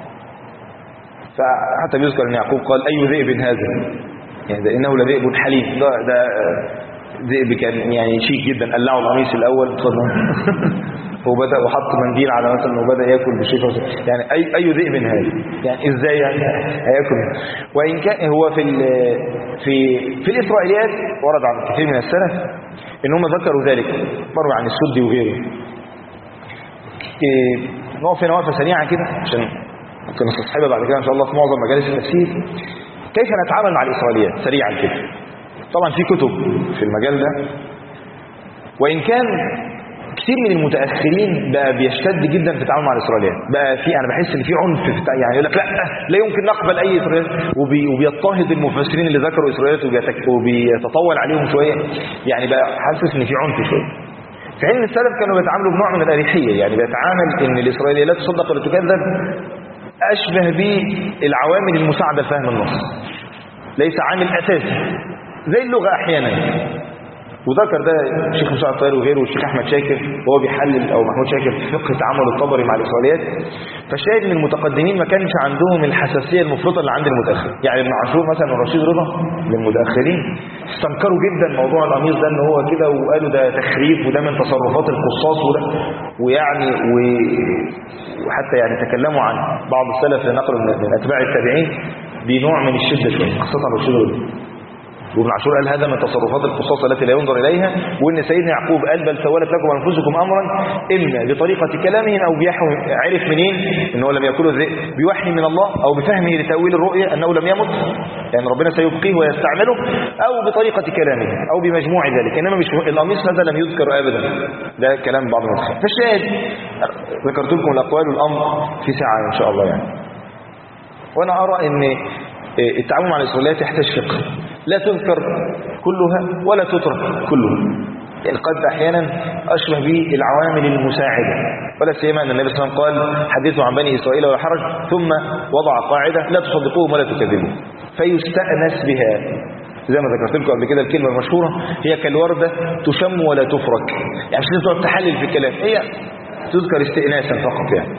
فحتى بيذكر ان يعقوب قال اي ذئب هذا، يعني ده انه لذئب حليم. ده ذئب كان يعني شيك جدا، قلعوا القميص الاول وبدأ وحط منديل على مثلا وبدأ ياكل بشفه. يعني اي ذئب هذا، يعني ازاي يعني هياكل؟ وان كان هو في الاسرائيليات ورد عن كثير من السلف ان هم ذكروا ذلك، مروا عن السدي وغيره. نقف هنا وقفه سريعه كده عشان ممكن نستصحبها بعد كده ان شاء الله في معظم مجالس التفسير. كيف نتعامل مع الاسرائيليات سريعا كده؟ طبعا في كتب في المجال ده، وان كان كثير من المتأخرين بقى بيشتد جدا في التعامل مع الإسرائيليات. بقى انا بحس ان في عنف في يعني يقول لك لا يمكن نقبل اي إسرائيليات، وبيضطهد المفسرين اللي ذكروا إسرائيليات وبيتطول عليهم شوية. يعني بقى حاسس ان في عنف شوية. في حين السلف كانوا بيتعاملوا بنوع من الأريحية. يعني بيتعامل ان الإسرائيلية لا تصدق ولا تكذب أشبه بالعوامل المساعدة لفهم النص، ليس عامل أساسي زي اللغة أحيانا. وذكر ده الشيخ مساعد طاهر وغيره والشيخ أحمد شاكر وهو بيحلل، أو محمود شاكر، في فقه تعامل الطبري مع الإسرائيليات. فالشاهد ان المتقدمين ما كانش عندهم الحساسية المفرطة اللي عند المتأخر. يعني ابن عاشور مثلا ورشيد رضا من المتأخرين استنكروا جدا موضوع القميص ده ان هو كده، وقالوا ده تخريف وده من تصرفات القصاص ويعني وحتى يعني تكلموا عن بعض السلف اللي نقلوا من أتباع التابعين بنوع من الشدة شوية، خاصة رشيد رضا. وابن عاشور قال هذا من تصرفات القصاص التي لا ينظر إليها. وإن سيدنا يعقوب قال بل سولت لكم أنفسكم أمرا إما بطريقة كلامهم أو بيحوي. عرف منين إنه لم يأكله الذئب؟ بوحي من الله أو بفهمه لتأويل الرؤية أنه لم يمت، يعني ربنا سيبقيه ويستعمله، أو بطريقة كلامه أو بمجموع ذلك. إنما مش القميص هذا لم يذكر أبدا، ده كلام بعض المتخيل. فالشاهد ذكرت لكم الأقوال والأمر في ساعة إن شاء الله يعني. وأنا أرى إن التعامل مع الإسرائيليات يحتاج فقه، لا تذكر كلها ولا تترك كلها. يعني قد أحيانا أشبه بالعوامل المساعدة، ولا سيما أن النبي صلى الله عليه وسلم قال حدثوا عن بني إسرائيل ولا حرج، ثم وضع قاعدة لا تصدقوهم ولا تكذبوا، فيستأنس بها. زي ما ذكرت لكم قبل كده الكلمة المشهورة هي كالوردة تشم ولا تفرك. يعني مش لازم تحلل في الكلام، هي تذكر استئناسا فقط يعني.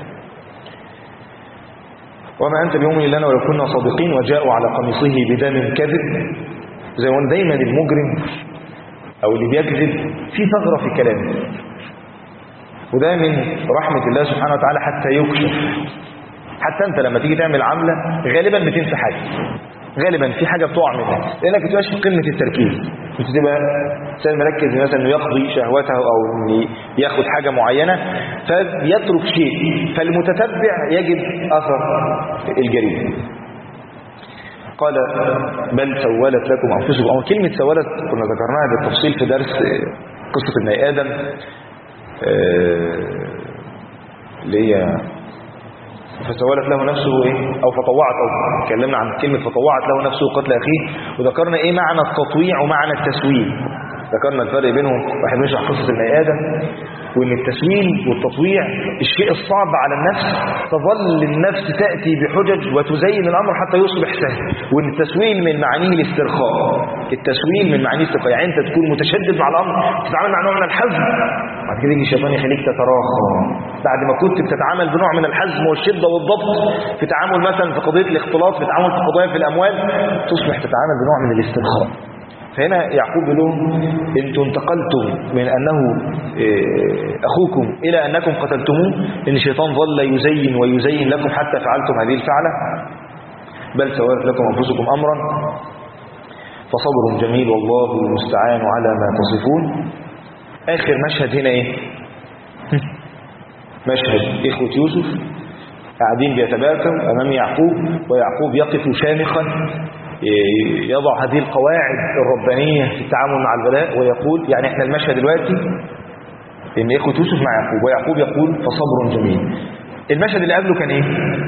وما أنت بمؤمن لنا ولو كنا صادقين وجاءوا على قميصه بدم كذب. زي ما دايما المجرم أو اللي بيكذب في ثغرة في كلامه، وده من رحمة الله سبحانه وتعالى حتى يكشف. حتى أنت لما تيجي تعمل عملة غالبا بتنسى حاجة، غالبا في حاجة بتقع منها لأنك بتبقاش في قمة التركيز. انت تبقى انسان مركز مثلا انه يقضي شهوته او انه ياخد حاجه معينه فيترك شيء، فالمتتبع يجد اثر الجريمه. قال بل سولت لكم انفسكم، او كلمه سولت كنا ذكرناها بالتفصيل في درس قصه ابن ادم اللي هي فسولت له نفسه ايه، او فطوعت، او اتكلمنا عن كلمه فطوعت له نفسه قتل اخيه، وذكرنا ايه معنى التطويع ومعنى التسويل. ذكرنا الفرق بينهم واحنا بنشرح قصه ابن ادم، وان التسويل والتطويع الشيء الصعب على النفس تظل النفس تاتي بحجج وتزين الامر حتى يصبح سهل، وان التسويل من معانيه الاسترخاء. التسويل من معانيه الاسترخاء، يعني انت تكون متشدد مع الامر، تتعامل مع نوع من الحزم، بعد كده يجي الشيطان يخليك تتراخى بعد ما كنت بتتعامل بنوع من الحزم والشده والضبط في تعامل مثلا في قضيه الاختلاط، في تعامل في قضايا في الاموال، تصبح تتعامل بنوع من الاسترخاء. فهنا يعقوب لهم انتم انتقلتم من انه اخوكم الى انكم قتلتموه، ان الشيطان ظل يزين ويزين لكم حتى فعلتم هذه الفعله. بل سولت لكم انفسكم امرا فصبر جميل والله المستعان على ما تصفون. اخر مشهد هنا ايه؟ مشهد اخوة يوسف قاعدين بيتباكوا امام يعقوب، ويعقوب يقف شامخا يضع هذه القواعد الربانية في التعامل مع البلاء، ويقول يعني احنا المشهد دلوقتي ان اخوة يوسف مع يعقوب، ويعقوب يقول فصبر جميل. المشهد اللي قبله كان ايه؟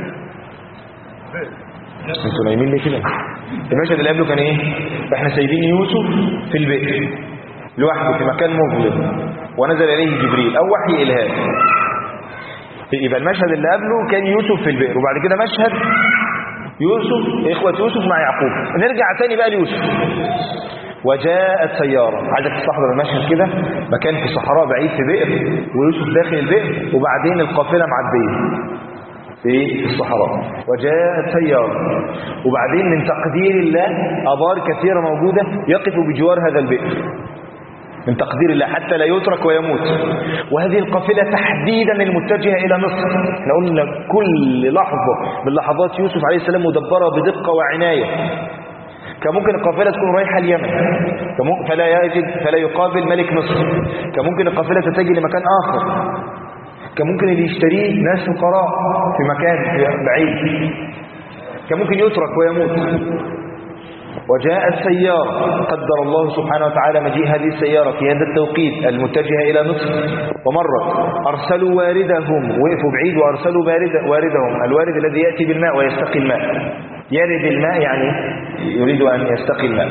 انتوا نايمين ليه كده؟ المشهد اللي قبله كان ايه؟ احنا سايبين يوسف في البئر لوحده في مكان مظلم، ونزل اليه جبريل او وحي الهام. يبقى المشهد اللي قبله كان يوسف في البئر، وبعد كده مشهد يوسف اخوة يوسف مع يعقوب. نرجع تاني بقى ليوسف. وجاءت سيارة، عايزك تستحضر المشهد كده، مكان في صحراء بعيد في بئر، ويوسف داخل البئر، وبعدين القافلة معدية في الصحراء. وجاءت سيارة، وبعدين من تقدير الله أبار كثيرة موجودة يقف بجوار هذا البئر من تقدير الله حتى لا يترك ويموت. وهذه القافلة تحديدا المتجهة إلى مصر. احنا قلنا كل لحظة من لحظات يوسف عليه السلام مدبرة بدقة وعناية. كان ممكن القافلة تكون رايحة اليمن فلا يقابل ملك مصر، كان ممكن القافلة تتجه لمكان آخر، كان ممكن اللي يشتريه ناس فقراء في مكان بعيد، كان ممكن يترك ويموت. وجاءت سيارة قدر الله سبحانه وتعالى مجيء هذه السيارة في هذا التوقيت المتجهة إلى مصر، ومرت أرسلوا واردهم، وقفوا بعيد وأرسلوا واردهم، الوارد الذي يأتي بالماء ويستقي الماء. يرد الماء يعني يريد أن يستقي الماء.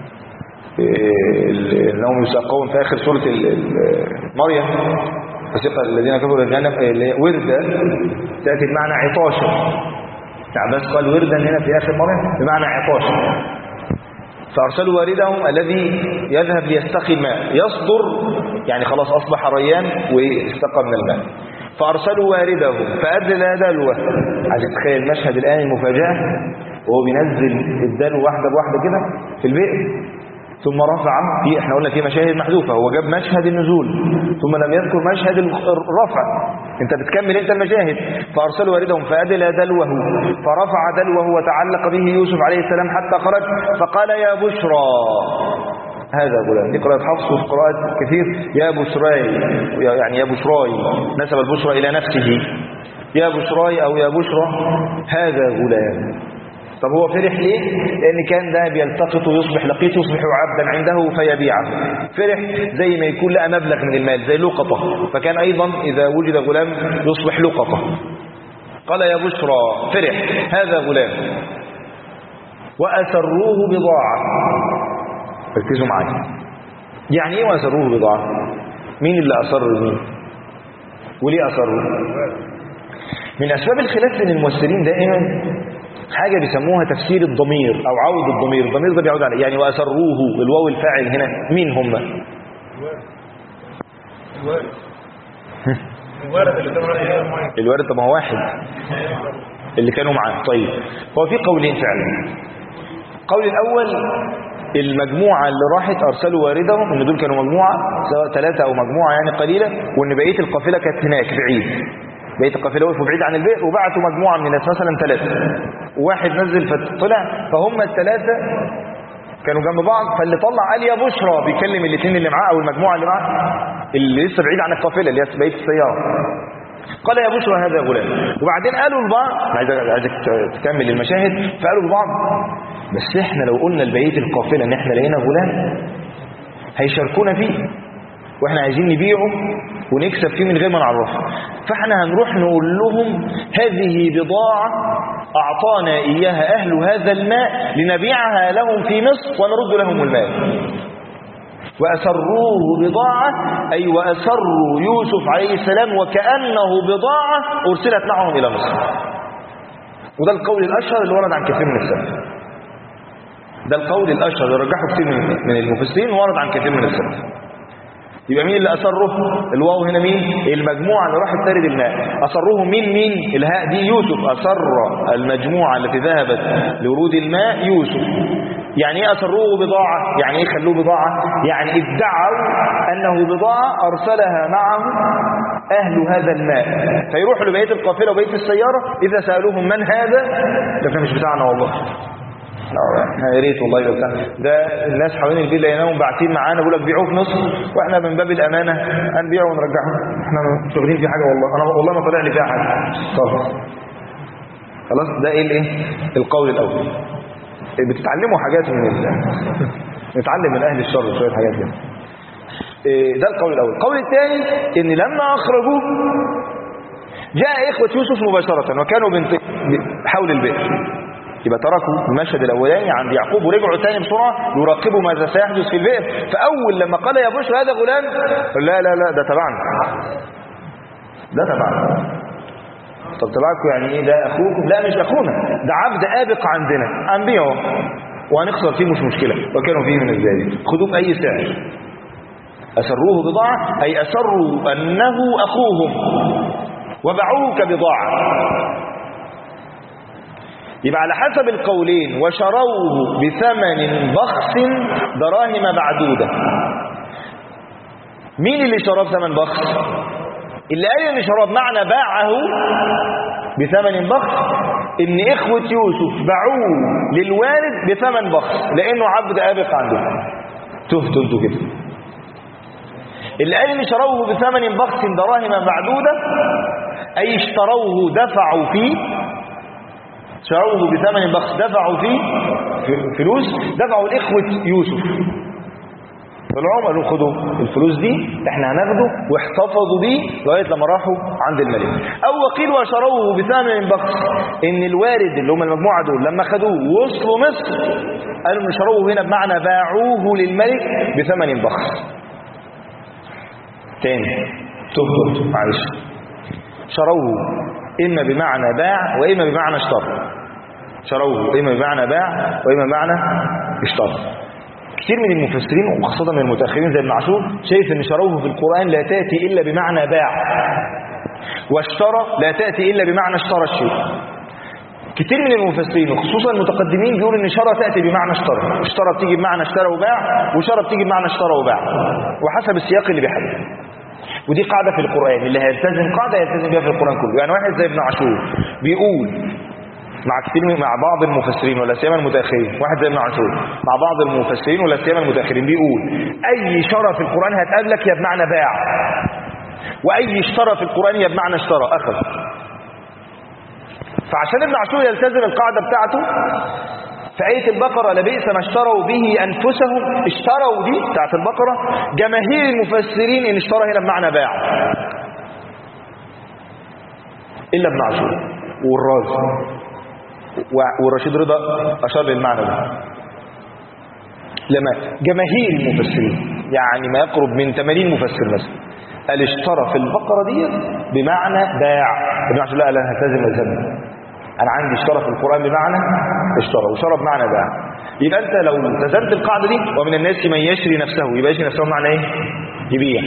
إنهم يساقون في آخر سورة مريم فسق الذين كفروا الجنة وردة تأتي بمعنى عطاشا. عباس قال وردا هنا في آخر مريم بمعنى عطاشا. فأرسلوا واردهم الذي يذهب ليستقي الماء، يصدر يعني خلاص أصبح ريان واستقى من الماء. فأرسلوا واردهم فأدلى دلوه. عايز تتخيل المشهد الآن المفاجأة، وهو بينزل الدلو واحدة بواحدة كده في البئر، ثم رفع احنا قلنا في مشاهد محذوفة، هو جاب مشهد النزول ثم لم يذكر مشهد الرفع. انت بتكمل انت المشاهد. فارسلوا واردهم فادلى دلوه فرفع دلوه وتعلق به يوسف عليه السلام حتى خرج، فقال يا بشرى هذا غلام. دي قراءة حفص وفي قراءات كثير يا بشراي، يعني يا بشراي نسب البشرى الى نفسه، يا بشراي او يا بشرى هذا غلام. طب هو فرح ليه؟ لأن كان ده بيلتقط ويصبح لقيط، يصبح عبدا عنده فيبيعه. فرح زي ما يكون لقى مبلغ من المال زي لقطة، فكان أيضا إذا وجد غلام يصبح لقطة. قال يا بشرى فرح هذا غلام. وأسروه بضاعة. ركزوا معايا، يعني إيه وأسروه بضاعة؟ مين اللي أسر مين؟ وليه أسروه؟ من أسباب الخلاف بين المفسرين دائما حاجة بيسموها تفسير الضمير أو عود الضمير. الضمير ده بيعود على يعني وأسروه، الواو الفاعل هنا مين هم؟ الوارد. طب ما هو واحد اللي كانوا معاه. طيب هو في قولين فعلا. القول الأول المجموعة اللي راحت أرسلوا واردهم، إن دول كانوا مجموعة سواء 3 أو مجموعة يعني قليلة، وإن بقية القافلة كانت هناك بعيد، بقية القافلة وقفوا بعيد عن البئر، وبعتوا مجموعة من الناس مثلا 3، وواحد نزل فطلع، فهم ال3 كانوا جنب بعض، فاللي طلع قال يا بشرى، بيكلم الاثنين اللي معاه او المجموعه اللي معاه اللي لسه بعيد عن القافله اللي هي بقيه السياره، قال يا بشرى هذا غلام. وبعدين قالوا لبعض، عايزك تكمل المشاهد، فقالوا لبعض بس احنا لو قلنا لبقيه القافله ان احنا لقينا غلام هيشاركونا فيه، واحنا عايزين نبيعه ونكسب فيه من غير ما نعرفه، فاحنا هنروح نقول لهم هذه بضاعة أعطانا إياها أهل هذا الماء لنبيعها لهم في مصر ونرد لهم المال. وأسروه بضاعة، أي وأسروا يوسف عليه السلام وكأنه بضاعة أرسلت معهم إلى مصر. وده القول الأشهر اللي ورد عن كثير من السلف، ده القول الأشهر اللي رجحه كثير من المفسرين وورد عن كثير من السلف. يبقى مين اللي أسره؟ الواو هنا مين؟ المجموعة اللي راحت ترد الماء. أسره مين؟ الهاء دي يوسف. أسر المجموعة التي ذهبت لورود الماء يوسف. يعني ايه أسروه بضاعة؟ يعني ايه خلوه بضاعة؟ يعني ادعوا أنه بضاعة أرسلها معه أهل هذا الماء، فيروحوا لبيت القافلة وبيت السيارة إذا سألوهم من هذا؟ ده مش بتاعنا والله، يا ريت والله لو كان ده الناس حوالين البيت لقيناهم باعتين معانا بيقول لك بيعوه في مصر، واحنا من باب الامانه هنبيعه ونرجعه، احنا مش واخدين فيه حاجه والله، انا والله ما طلع لي فيها حاجه خلاص. ده ايه القول الاول. بتتعلموا حاجات نتعلم من اهل الشر شويه حاجات كده. ده القول الاول. القول الثاني ان لما اخرجوه جاء اخوه يوسف مباشره وكانوا حول البئر، يبقى تركوا المشهد الاولاني عند يعقوب ورجعوا تاني بسرعه يراقبوا ماذا سيحدث في البئر. فاول لما قال يا بشرى هذا غلام، لا ده تبعنا، ده تبعنا. طب تبعكم يعني ايه؟ ده اخوكم؟ لا مش اخونا، ده عبد ابق عندنا، هنبيعه وهنخسر فيه مش مشكله، وكانوا فيه من الزاهدين، خدوه باي سعر. اسروه بضاعه اي اسروا انه اخوهم وباعوه كبضاعه. يبقى على حسب القولين وشروه بثمن بخس دراهم معدودة. مين اللي شراه بثمن بخس؟ اللي قال ان شراه بمعنى باعه بثمن بخس ان اخوة يوسف باعوه للوالد بثمن بخس لانه عبد ابق عنده. تهتوا انتوا كده. اللي قال ان شروه بثمن بخس دراهم معدودة اي اشتروه دفعوا فيه، شروه بثمن بخس دفعوا فيه فلوس، دفعوا لإخوة يوسف. طلعوا قالوا خدوا الفلوس دي احنا هناخده، واحتفظوا بيه لغايه لما راحوا عند الملك. او وقيل وشروه بثمن بخس ان الوارد اللي هم المجموعه دول لما خدوه ووصلوا مصر قالوا ان شروه هنا بمعنى باعوه للملك بثمن بخس. تاني تهبط معلش، شروه إما بمعنى باع وإما بمعنى اشترى. شروه إما بمعنى باع وإما بمعنى اشترى. كثير من المفسرين وخاصة من المتأخرين زي ابن عاشور شايف ان شروه في القرآن لا تأتي إلا بمعنى باع، واشترى لا تأتي إلا بمعنى اشترى الشيء. كثير من المفسرين وخصوصا المتقدمين بيقولوا ان شرى تأتي بمعنى اشترى. اشترى بتيجي بمعنى اشترى وباع، وشرى بتيجي بمعنى اشترى وباع، وحسب السياق اللي بيحدد. ودي قاعدة في القرآن، اللي هيلتزم قاعدة يلتزم بها في القرآن كله. يعني واحد زي ابن عاشور بيقول مع بعض المفسرين ولا سيما المتأخرين، واحد زي ابن عاشور مع بعض المفسرين ولا سيما المتأخرين بيقول أي شرى في القرآن هتقابلك يا بمعنى باع، وأي اشترى في القرآن يا بمعنى اشترى أخذ. فعشان ابن عاشور يلتزم القاعدة بتاعته في آية البقرة لبئس ما اشتروا به أنفسهم، اشتروا دي بتاعت البقرة جماهير المفسرين إن اشترى هنا بمعنى باع إلا ابن عاشور والرازي والرشيد رضا أشار للمعنى ده. لما جماهير المفسرين يعني ما يقرب من 80 مفسر مثلا قال اشترى في البقرة دي بمعنى باع. ابن عاشور لا هلتزم مذهبي، أنا عندي اشترى في القرآن بمعنى اشترى وشرى بمعنى باع. يبقى أنت لو التزمت القاعدة دي ومن الناس من يشري نفسه، يبقى يشري نفسه بمعنى إيه؟ يبيع.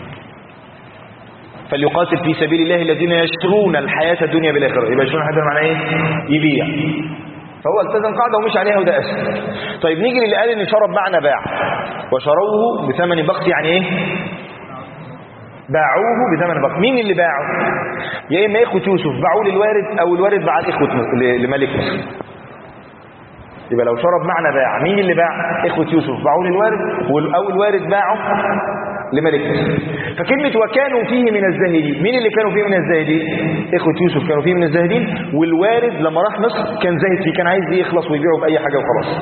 فليقاتل في سبيل الله الذين يشترون الحياة الدنيا بالآخرة، يبقى يشترون الحياة معنى إيه؟ يبيع. فهو التزم قاعدة ومش عليها وده أسهل. طيب نيجي للي قال إن شرى بمعنى باع وشروه بثمن بخس، يعني إيه؟ باعوه بثمن بخس. مين اللي باعوا؟ يا إما إخوة يوسف باعوه للوارد، أو الوارد باع الإخوة لملك مصر. يبقى لو شرب معنى باع، مين اللي باع؟ إخوة يوسف باعوا للوارد، أو الوارد باعه لملك مصر. فكلمة وكانوا فيه من الزاهدين، مين اللي كانوا فيه من الزاهدين؟ إخوة يوسف كانوا فيه من الزاهدين، والوارد لما راح مصر كان زاهد فيه، كان عايز يخلص ويبيعه بأي حاجة وخلاص.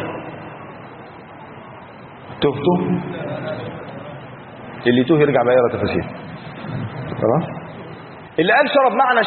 تهتوا؟ اللي توه يرجع بقى يقرا تفاسير. خلاص؟ اللي قال شرب معنى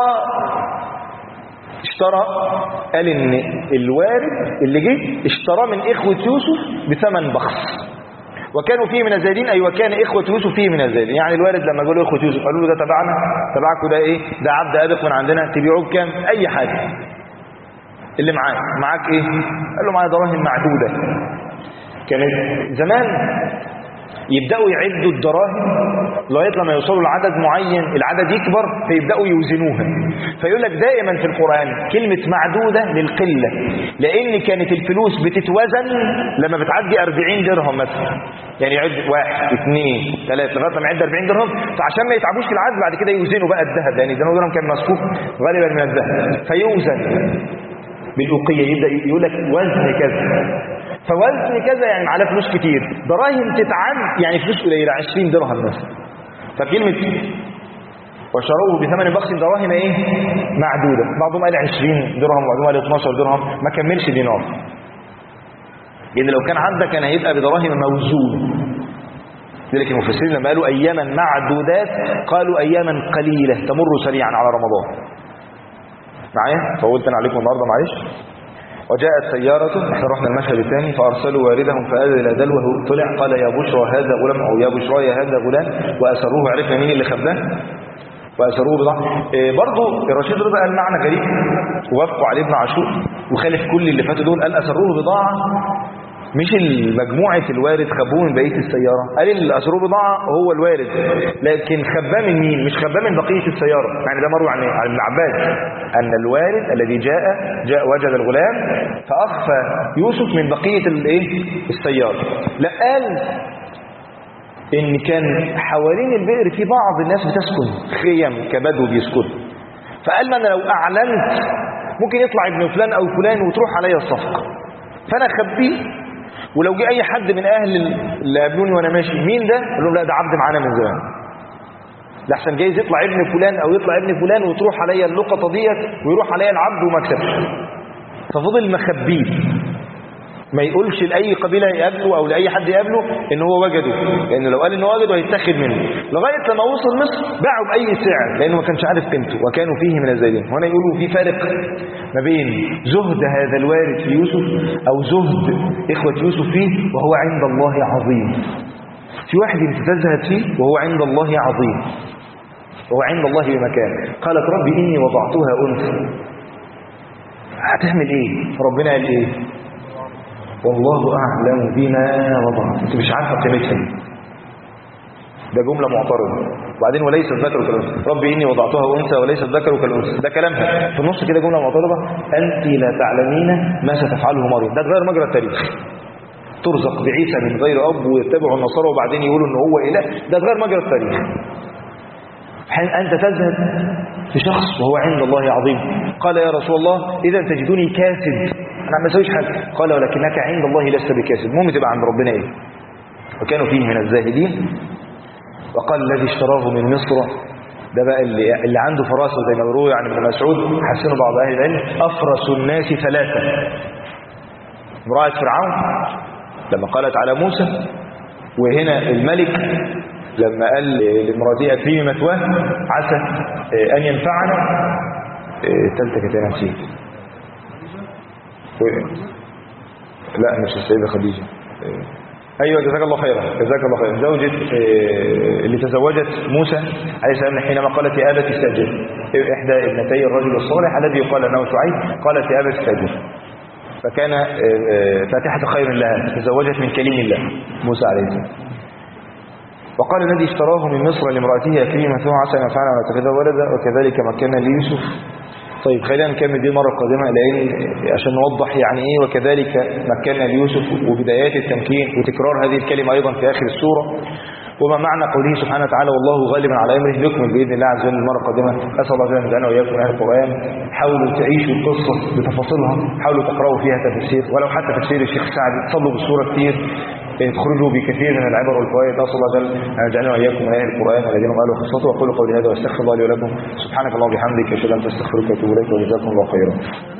اشترى قال ان الوارد اللي جه اشتراه من إخوة يوسف بثمن بخس. وكانوا فيه من الزاهدين، أي وكان إخوة يوسف فيه من الزاهدين. يعني الوارد لما قالوا إخوة يوسف قالوا له ده تبعنا، تبعكم ده إيه؟ ده عبد أبق من عندنا، تبيعوه بكام؟ أي حاجة. اللي معاك إيه؟ قال له معايا دراهم معدودة. كانت زمان يبدأوا يعدوا الدراهم لغاية لما يوصلوا لعدد معين، العدد يكبر فيبدأوا يوزنوها. فيقول لك دائما في القرآن كلمة معدودة للقلة، لأن كانت الفلوس بتتوزن لما بتعدي 40 درهم مثلا. يعني يعد 1 2 3 لغاية لما يعد 40 درهم، فعشان ما يتعبوش في العد بعد كده يوزنوا بقى الذهب، لأن الدرهم كان مسكوك غالبا من الذهب، فيوزن بالأوقية. يبدأ يقول لك وزن كذا، فوزن كذا يعني على فلوس كتير. دراهم تتعد يعني فلوس قليله، 20 درهم مثلا. فكلمه وشروه بثمن بخس دراهم ايه؟ معدوده. بعضهم قال 20 درهم وبعضهم قال 12 درهم، ما كملش دينار. لان لو كان عدى كان هيبقى بدراهم موزونه. لذلك المفسرين لما قالوا اياما معدودات قالوا اياما قليله تمر سريعا على رمضان. معايا؟ فقلت انا عليكم النهارده معلش. وجاءت سيارة، احنا رحنا المشهد الثاني، فأرسلوا واردهم فأذن إلى دلوه طلع قال يا بشرى هذا غلام، أو يا بشرى هذا غلام، وأسروه. عرفنا مين اللي خباه وأسروه بضاعة. برضو الرشيد رضا قال معنى غريب ووافقوا عليه ابن عاشور وخالف كل اللي فاتوا دول، قال أسروه بضاعة، مش المجموعة الوارد خبوه من بقية السيارة. قال اللي أسروه بضاعة هو الوارد، لكن خباه من مين؟ مش خباه من بقية السيارة. يعني ده مروي عن ابن عباس أن الوارد الذي جاء وجد الغلام فأخفى يوسف من بقية السيارة. لا، قال إن كان حوالين البئر في بعض الناس بتسكن خيم كبدو بيسكن، فقال ما أنا لو أعلنت ممكن يطلع ابن فلان أو فلان وتروح عليا الصفقة، فأنا أخبيه، ولو جه أي حد من أهل اللي قابلوني وأنا ماشي مين ده؟ قال لهم لا ده عبد معانا من زمان، لحسن جايز يطلع ابن فلان أو يطلع ابن فلان وتروح عليا اللقطة ديت ويروح عليا العبد وما كسبش. ففضل مخبيه ما يقولش لأي قبيلة يقابله أو لأي حد يقابله إن هو وجده، لأنه لو قال إنه وجده هيتاخد منه. لغاية لما وصل مصر باعوا بأي سعر لأنه ما كانش عارف قيمته، وكانوا فيه من الزاهدين. هنا يقولوا في فارق ما بين زهد هذا الوارد في يوسف أو زهد إخوة يوسف فيه وهو عند الله عظيم. في واحد انت تزهد فيه وهو عند الله عظيم، وهو عند الله بمكان. قالت ربي إني وضعتها أنثى. هتعمل إيه؟ ربنا قال إيه؟ والله أعلم بما وضعت. انت مش عارفه قيمتها. ده جملة معترضة. وبعدين وليس الذكر كالأنثى، ربي إني وضعتها أنثى وليس الذكر كالأنثى، ده كلامها في النص كده جملة معترضة. أنت لا تعلمين ما ستفعله مريم. ده تغير مجرى التاريخ. ترزق بعيسى من غير أب ويتبعوا النصارى وبعدين يقولوا إن هو إله، ده تغير مجرى التاريخ. حين أنت تزهد في شخص وهو عند الله عظيم. قال يا رسول الله إذا تجدني كاسد، أنا ما اسويش حاجة. قال ولكنك عند الله لست بكاسد. المهم تبقى عند ربنا إيه؟ وكانوا فيه من الزاهدين. وقال الذي اشتراه من مصر، ده بقى اللي عنده فراسة زي ما بيقولوا عن ابن مسعود، حسنوا بعض أهل العلم أفرس الناس ثلاثة. امرأة فرعون لما قالت على موسى، وهنا الملك لما قال لامرأتي أكرمي مثواه عسى أن ينفعنا. الثالثة كانت أنا نسيت. لا مش السيدة خديجة. أيوة جزاك الله خيرا، جزاك الله خيرا. زوجة اللي تزوجت موسى عليه السلام حينما قالت يا أبت استأجر، إحدى ابنتي الرجل الصالح الذي يقال له شعيب، قالت يا أبت استأجر، فكان فاتحة خير لها، تزوجت من كليم الله موسى عليه السلام. وقال الذي اشتراه من مصر لامرأته أكرمي مثواه عسى أن ينفعنا ونتخذه ولدا وكذلك مكنا ليوسف. طيب خلينا نكمل دي المرة القادمة لأن عشان نوضح يعني إيه وكذلك مكنا ليوسف وبدايات التمكين وتكرار هذه الكلمة أيضا في آخر السورة. وما معنى قوله سبحانه وتعالى والله غالب على امره يكمل باذن الله عز وجل المره القادمه. اسال الله ان يجعلنا واياكم من اهل القران. حاولوا تعيشوا القصه بتفاصيلها، حاولوا تقراوا فيها تفسير ولو حتى تفسير الشيخ سعدي، تصلوا بالسوره كتير، تخرجوا بكثير من العبر والفوائد. اسال الله جل ان يجعلنا واياكم من اهل القران الذين هم اهله خاصته. واقول قولي هذا واستغفر الله لي ولكم. سبحانك اللهم وبحمدك اشهد ان لا اله الا انت استغفرك واتوب اليك وجزاكم الله خيرا.